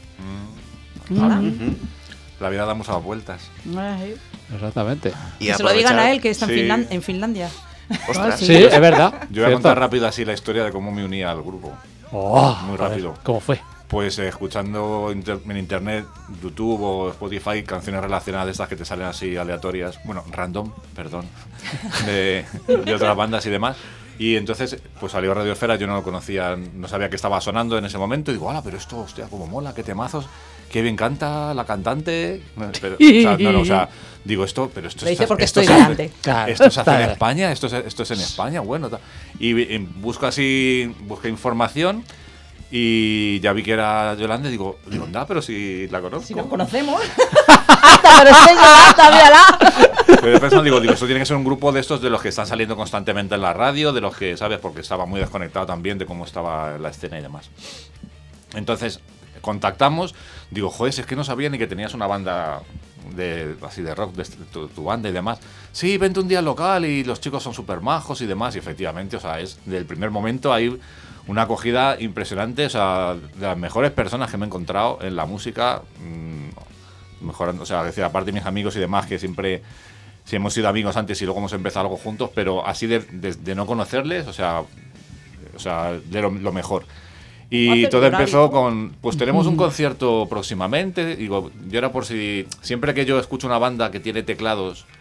La vida da muchas vueltas. Exactamente. Y que se lo digan aprovechar- a él, que está Sí. en Finlandia. Ostras. Sí, es verdad. Yo voy a Cierto. contar rápido así la historia de cómo me unía al grupo. Oh, Muy joder, rápido. ¿Cómo fue? Pues escuchando en internet, YouTube o Spotify, canciones relacionadas de estas que te salen así aleatorias, bueno, random, perdón, de otras bandas y demás. Y entonces, pues salió Radiosfera, yo no lo conocía, no sabía que estaba sonando en ese momento. Y digo, ¡hala, pero esto, hostia, cómo mola, qué temazos! Qué bien canta la cantante. Pero, o sea, digo esto, pero esto Lo dice porque esto estoy se- delante. Claro. Esto se hace en España, esto es en España, bueno. Y busqué información y ya vi que era Yolanda y digo, anda, pero si la conozco. Si nos conocemos. Pero estoy Yolanda, mírala. Pero pensando, digo, esto tiene que ser un grupo de estos de los que están saliendo constantemente en la radio, de los que, ¿sabes? Porque estaba muy desconectado también de cómo estaba la escena y demás. Entonces, contactamos, digo, joder, si es que no sabía ni que tenías una banda así de rock, de tu banda y demás. Sí, vente un día al local y los chicos son súper majos y demás. Y efectivamente, o sea, es del primer momento hay una acogida impresionante, o sea, de las mejores personas que me he encontrado en la música, mejorando, o sea, decir, aparte de mis amigos y demás, que siempre sí hemos sido amigos antes y luego hemos empezado algo juntos, pero así de no conocerles, o sea de lo mejor. Y todo empezó con, pues tenemos un concierto próximamente, digo, yo era por si, siempre que yo escucho una banda que tiene teclados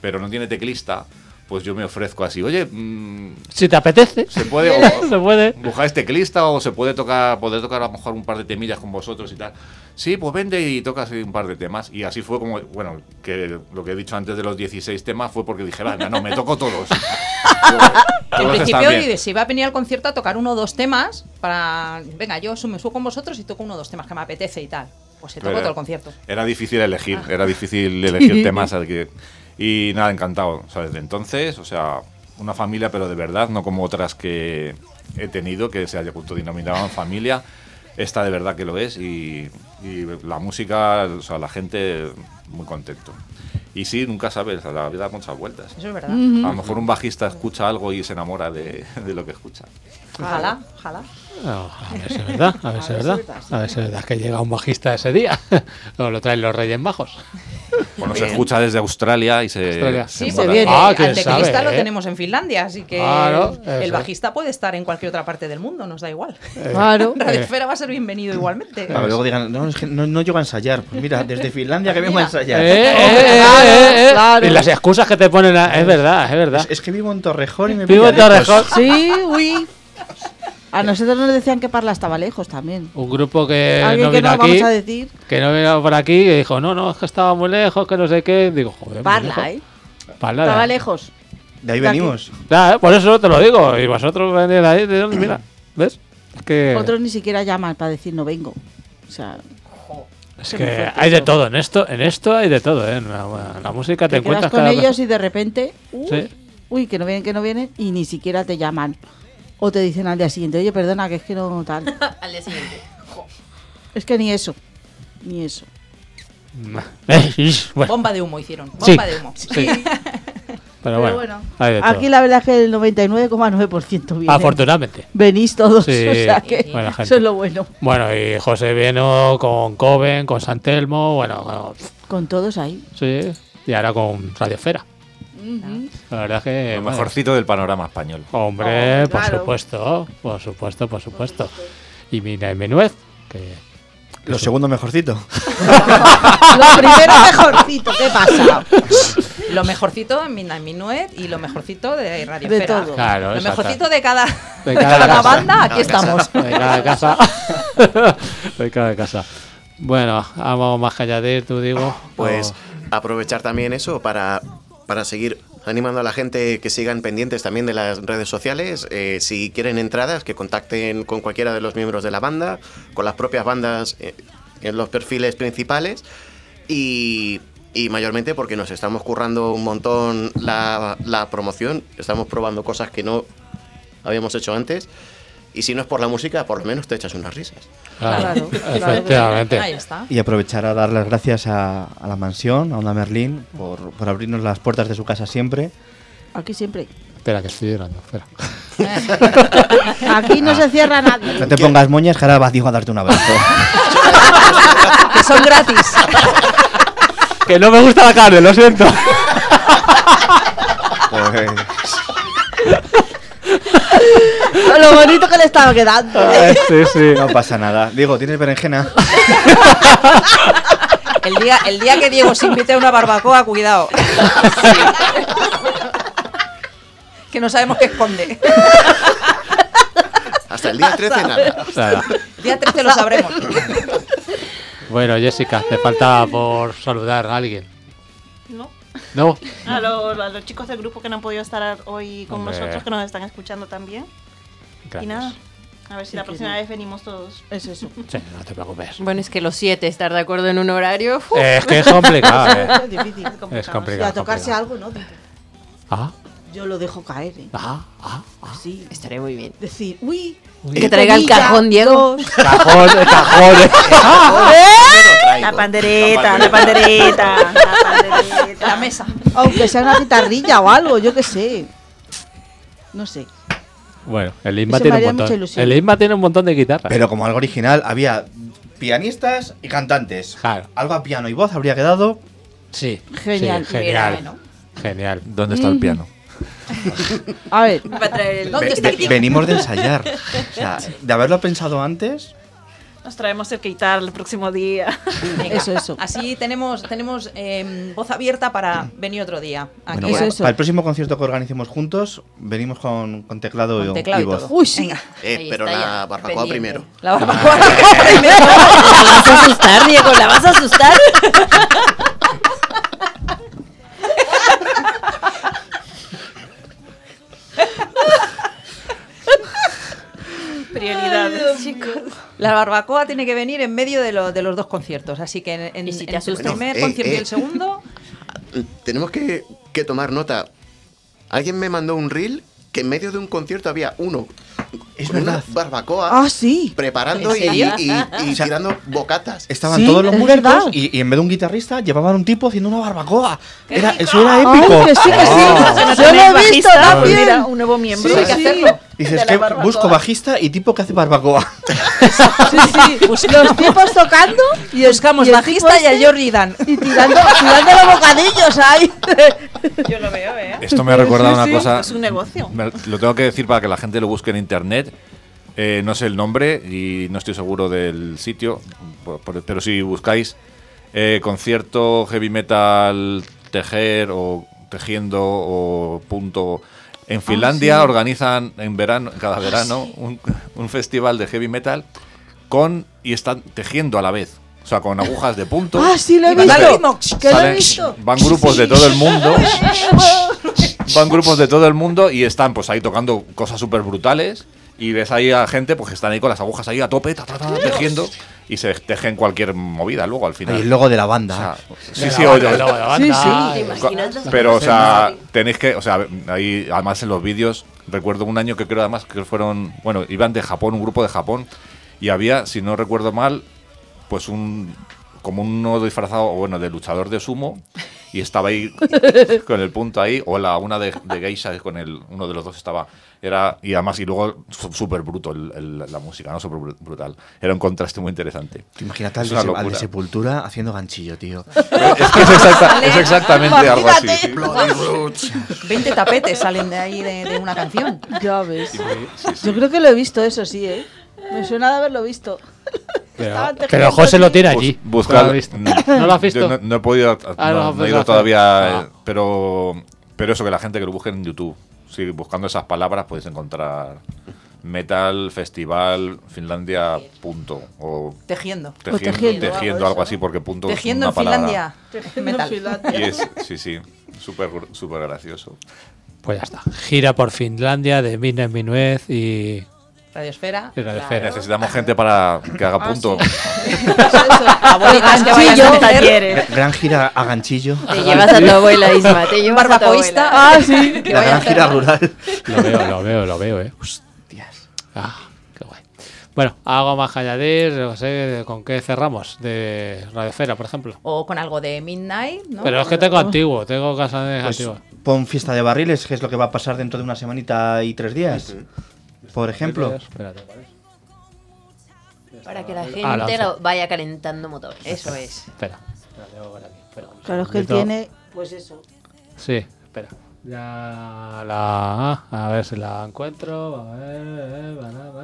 pero no tiene teclista, pues yo me ofrezco así, oye, si te apetece, se puede, se puede. buscar teclista o se puede tocar a lo mejor un par de temillas con vosotros y tal. Sí, pues vende y tocas un par de temas. Y así fue como, bueno, que lo que he dicho antes de los 16 temas fue porque dije, venga, no, me toco todos. En principio, si va a venir al concierto a tocar 1 o 2 temas, para, venga, yo me subo con vosotros y toco 1 o 2 temas que me apetece y tal. Pues se tocó todo el concierto. Era difícil elegir, temas. Y nada, encantado. O sea, desde entonces, o sea, una familia, pero de verdad, no como otras que he tenido, que se autodenominaban familia. Esta de verdad que lo es y la música, o sea, la gente muy contento. Y sí, nunca sabes, la vida da muchas vueltas. Eso es verdad. A lo mejor un bajista escucha algo y se enamora de lo que escucha. Ojalá. No, a ver si es verdad, a ver si es verdad que llega un bajista ese día. O lo traen los Reyes Bajos. Bueno, se escucha desde Australia y se sí, se viene. Al teclista lo tenemos en Finlandia, así que el bajista puede estar en cualquier otra parte del mundo, nos da igual. Claro. Radio Esfera va a ser bienvenido igualmente. Claro, luego digan, no, es que no llego a ensayar. Pues mira, desde Finlandia que vengo a ensayar. Claro. Y las excusas que te ponen, es verdad. Es que vivo en Torrejón y me vivo en Torrejón. Sí, uy. A nosotros nos decían que Parla estaba lejos también. Un grupo que no vino aquí, vamos a decir. Que no vino por aquí y dijo, no, es que estaba muy lejos, que no sé qué. Digo, joder. Parla, estaba lejos. De ahí venimos. Por eso te lo digo. Y vosotros venís de ahí, ¿de dónde? Mira, ¿ves? Es que... Otros ni siquiera llaman para decir no vengo. O sea... Es que hay de todo, en esto hay de todo, ¿eh? La música te encuentras con ellos y de repente, ¿sí? Uy, que no vienen, y ni siquiera te llaman. O te dicen al día siguiente, oye, perdona, que es que no tal. Al día siguiente. Es que ni eso. Bueno. Bomba de humo hicieron, bomba de humo. Sí. Pero bueno, hay de todo. Aquí la verdad es que el 99,9% viene. Afortunadamente. Venís todos, sí. O sea que eso es lo bueno. Bueno, y José vino con Coven, con San Telmo, bueno. Con todos ahí. Sí, y ahora con Radio Esfera. La verdad que... Lo mejorcito del panorama español. Hombre, por claro. supuesto. Y Menuez, que... Lo segundo mejorcito. Lo primero mejorcito, ¿qué pasa? Lo mejorcito en Menuet y lo mejorcito de Radio De Esfera. todo. Claro, lo mejorcito de cada casa. banda, aquí estamos. De cada casa. De cada casa. Bueno, vamos más que añadir, tú digo. Pues aprovechar también eso para seguir animando a la gente que sigan pendientes también de las redes sociales. Si quieren entradas, que contacten con cualquiera de los miembros de la banda, con las propias bandas en los perfiles principales y mayormente porque nos estamos currando un montón la promoción, estamos probando cosas que no habíamos hecho antes. Y si no es por la música, por lo menos te echas unas risas. Claro, efectivamente. Ahí está. Y aprovechar a dar las gracias a la mansión, a Onda Merlín, por abrirnos las puertas de su casa siempre. Aquí siempre. Espera, que estoy llorando. Espera. Aquí no se cierra nadie. No te pongas moñas, que ahora va Diego a darte un abrazo. Que son gratis. Que no me gusta la carne, lo siento. Pues... Lo bonito que le estaba quedando. Sí. No pasa nada. Diego, ¿tienes berenjena? El día que Diego se invite a una barbacoa, cuidado. Que no sabemos qué esconde. Hasta el día 13 nada. El día 13 lo sabremos. Bueno, Jessica, te falta por saludar a alguien. ¿No? A los chicos del grupo que no han podido estar hoy con nosotros, que nos están escuchando también. Gracias. Y nada, a ver si la próxima vez venimos todos. Es eso. Sí, no te preocupes. Bueno, es que los 7 estar de acuerdo en un horario. Es que es complicado, Es difícil. Es complicado. Y a tocarse algo, ¿no? Ah. Yo lo dejo caer. Sí. Estaré muy bien. Decir, uy. Que traiga el cajón, Diego. Cajón. La pandereta. La mesa. Aunque sea una guitarrilla o algo, yo qué sé. No sé. Bueno, el Isma tiene un montón de guitarras. Pero como algo original, había pianistas y cantantes. Claro. Algo a piano y voz habría quedado... Sí. Genial. Sí, genial. Mira, ¿no? Genial. ¿Dónde está el piano? A ver. ¿Dónde está el Venimos de ensayar. O sea, de haberlo pensado antes... Nos traemos el Keitar el próximo día. Venga, eso. Así tenemos voz abierta para venir otro día. Bueno, para el próximo concierto que organicemos juntos, venimos con teclado, y voz. Todo. Uy, sí. Pero la barbacoa primero. La barbacoa primero. ¿La vas a asustar, Diego? ¿La vas a asustar? Prioridades, chicos. La barbacoa tiene que venir en medio de los dos conciertos, así que en su primer concierto y el segundo... Tenemos que tomar nota. Alguien me mandó un reel que en medio de un concierto había uno Es con verdad. una barbacoa preparando ¿En serio? y tirando bocatas. Estaban todos los músicos y en vez de un guitarrista llevaban un tipo haciendo una barbacoa. Eso era épico. Ay, que sí. Yo lo he visto también. Mira, un nuevo miembro. Hay que hacerlo. Dices que busco bajista y tipo que hace barbacoa. Sí. Los tipos tocando y buscamos bajista y a Jordi Dan. Y tirando los bocadillos ahí. Yo lo veo, Esto me ha recordado una cosa. Es un negocio. Lo tengo que decir para que la gente lo busque en internet. No sé el nombre y no estoy seguro del sitio, pero si buscáis concierto heavy metal tejer o tejiendo o punto. En Finlandia organizan cada verano un festival de heavy metal y están tejiendo a la vez. O sea, con agujas de punto. Ah, sí, lo he visto. Que lo he visto. Van grupos de todo el mundo. Van grupos de todo el mundo y están pues ahí tocando cosas súper brutales. Y ves ahí a gente pues que están ahí con las agujas ahí a tope, tejiendo. Y se tejen cualquier movida luego al final. Y el logo de la banda. Pero, o sea, tenéis que, o sea, ahí además en los vídeos, recuerdo un año que creo además que fueron, bueno, iban de Japón, un grupo de Japón, y había, si no recuerdo mal, pues como uno disfrazado, bueno, de luchador de sumo, y estaba ahí con el punto ahí, o una de geisha con uno de los dos estaba, y además, y luego súper bruto la música, ¿no? Súper brutal. Era un contraste muy interesante. Imagínate al de Sepultura haciendo ganchillo, tío. Es exactamente algo así. Sí. 20 tapetes salen de ahí de una canción. Ya ves. Yo creo que lo he visto, eso sí, Me suena de haberlo visto. Pero José lo tiene allí. Buscar, ¿No lo has visto? Yo no he podido, no he ido todavía, pero eso, que la gente que lo busque en YouTube. Sí, buscando esas palabras puedes encontrar Metal Festival Finlandia punto o tejiendo algo así, porque punto tejiendo es una en palabra. Finlandia metal. Y es súper gracioso. Pues ya está. Gira por Finlandia de Mines Minuez y Radiosfera. Necesitamos gente para que haga punto. Abuelitas que vayan a talleres. Gran gira a ganchillo. Te llevas a tu abuela, Isma. Te llevas barbacoísta. Ah, sí. La gran gira rural. Lo veo, Hostias. Qué guay. Bueno, algo más que añadir, no sé, ¿con qué cerramos? De Radiosfera, por ejemplo. O con algo de Midnight, ¿no? Pero es que tengo antiguo, tengo canciones antiguas. Pon Fiesta de Barriles, que es lo que va a pasar dentro de una semanita y 3 días. Por ejemplo. Espérate, para que la gente vaya calentando motores. Eso es. Espera. Claro, es que él tiene, pues eso. Sí, espera. A ver si la encuentro. A ver.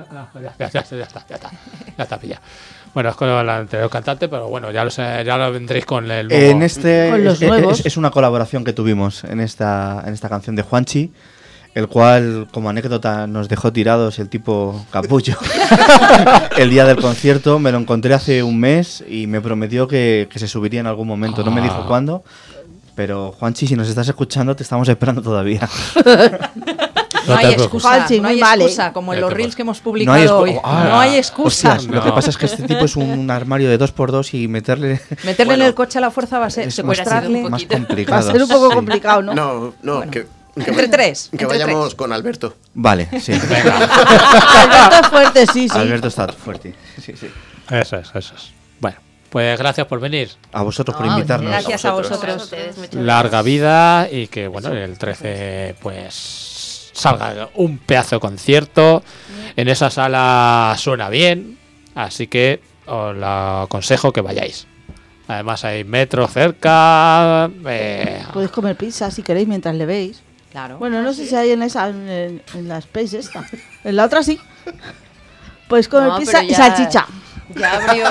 Ya está pillado. Bueno, es con el anterior cantante, pero bueno, ya lo vendréis con el nuevo. Con los nuevos. Es una colaboración que tuvimos en esta canción de Juanchi, el cual, como anécdota, nos dejó tirados el tipo capullo el día del concierto. Me lo encontré hace un mes y me prometió que se subiría en algún momento. No me dijo cuándo, pero Juanchi, si nos estás escuchando, te estamos esperando todavía. No hay excusa, como en los reels que hemos publicado hoy. No hay excusa. Hostias, lo que pasa es que este tipo es un armario de 2x2 y meterle en el coche a la fuerza va a ser secuestrarle. Más complicado. Va a ser un poco complicado, ¿no? No, bueno. Entre tres. Que vayamos con Alberto. Vale, sí. Alberto es fuerte, sí. Alberto está fuerte. Sí. Eso es. Bueno, pues gracias por venir. A vosotros por invitarnos. Gracias a vosotros. Larga vida y que, bueno, el 13, pues salga un pedazo de concierto. En esa sala suena bien, así que os lo aconsejo que vayáis. Además hay metro cerca. Podéis comer pizza si queréis mientras le veis. Claro. Bueno, no sé si hay en la Space esta. En la otra sí. Podéis comer pizza y salchicha. Ya abrió.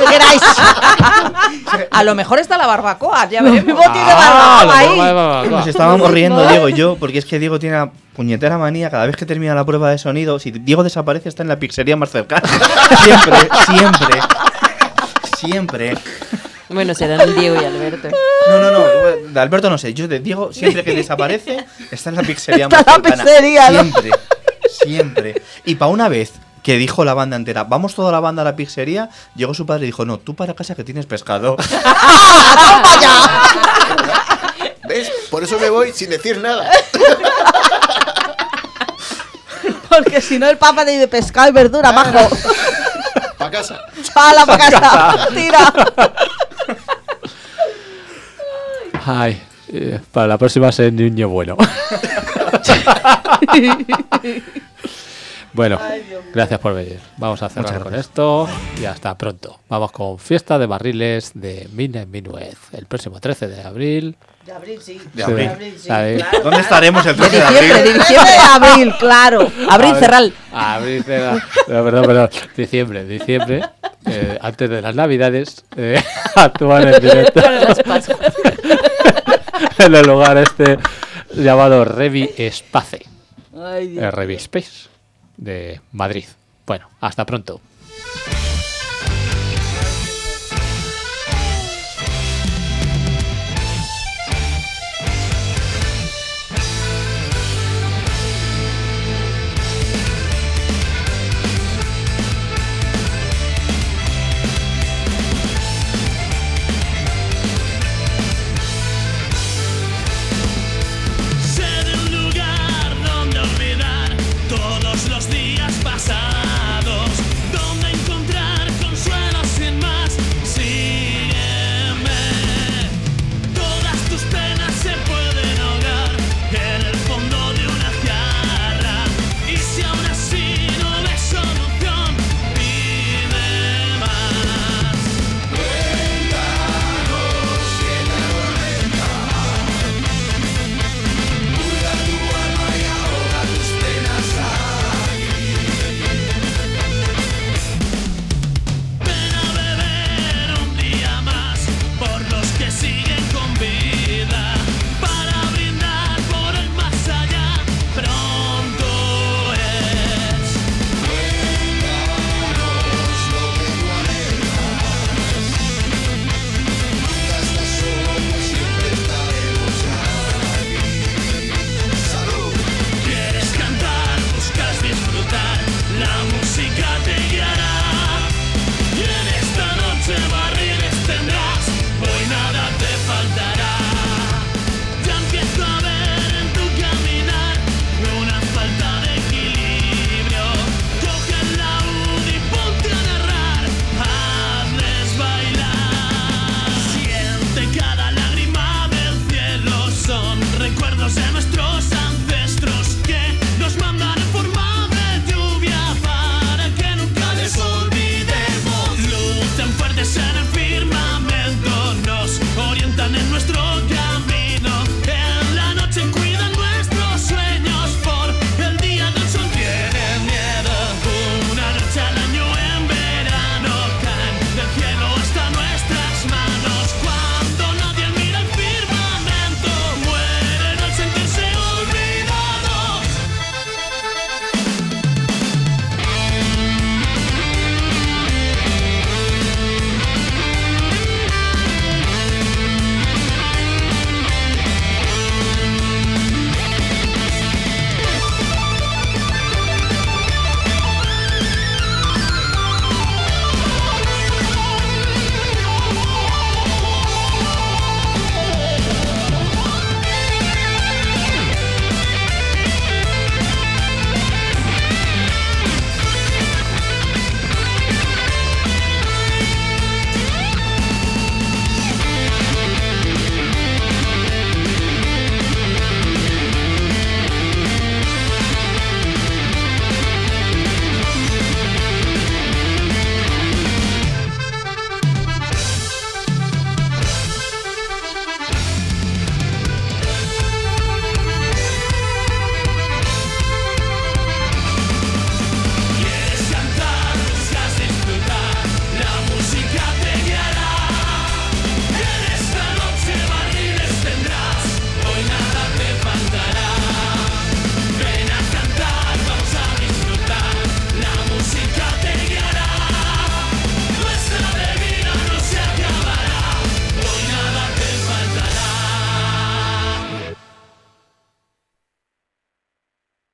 A lo mejor está la barbacoa, ya veremos. Tiene barbacoa ahí. Nos estábamos riendo Diego y yo, porque es que Diego tiene la puñetera manía, cada vez que termina la prueba de sonido, si Diego desaparece está en la pizzería más cercana. Siempre. Bueno, serán Diego y Alberto. No, de Alberto no sé, yo de Diego siempre que desaparece está en la pizzería más Está cercana. la pizzería, ¿no? Siempre. Y para una vez que dijo la banda entera, vamos toda la banda a la pizzería, llegó su padre y dijo, no, tú para casa que tienes pescado. ¿Ves? Por eso me voy sin decir nada. Porque si no el papa te dice pescado y verdura, majo. Pa' casa. ¡Hala, pa' casa! ¡Tira! Ay, para la próxima ser niño bueno. Bueno, gracias por venir. Vamos a cerrar con esto y hasta pronto. Vamos con Fiesta de Barriles de Mina Minuez el próximo 13 de abril. De abril, sí. De abril. Sí, claro. ¿Dónde estaremos el 13 de abril? De diciembre de abril, claro. Abril cerral. Abril cerral. Perdón. Diciembre. Antes de las Navidades. Actúan en directo. En el lugar llamado Revi Space. Revi Space de Madrid. Bueno, hasta pronto.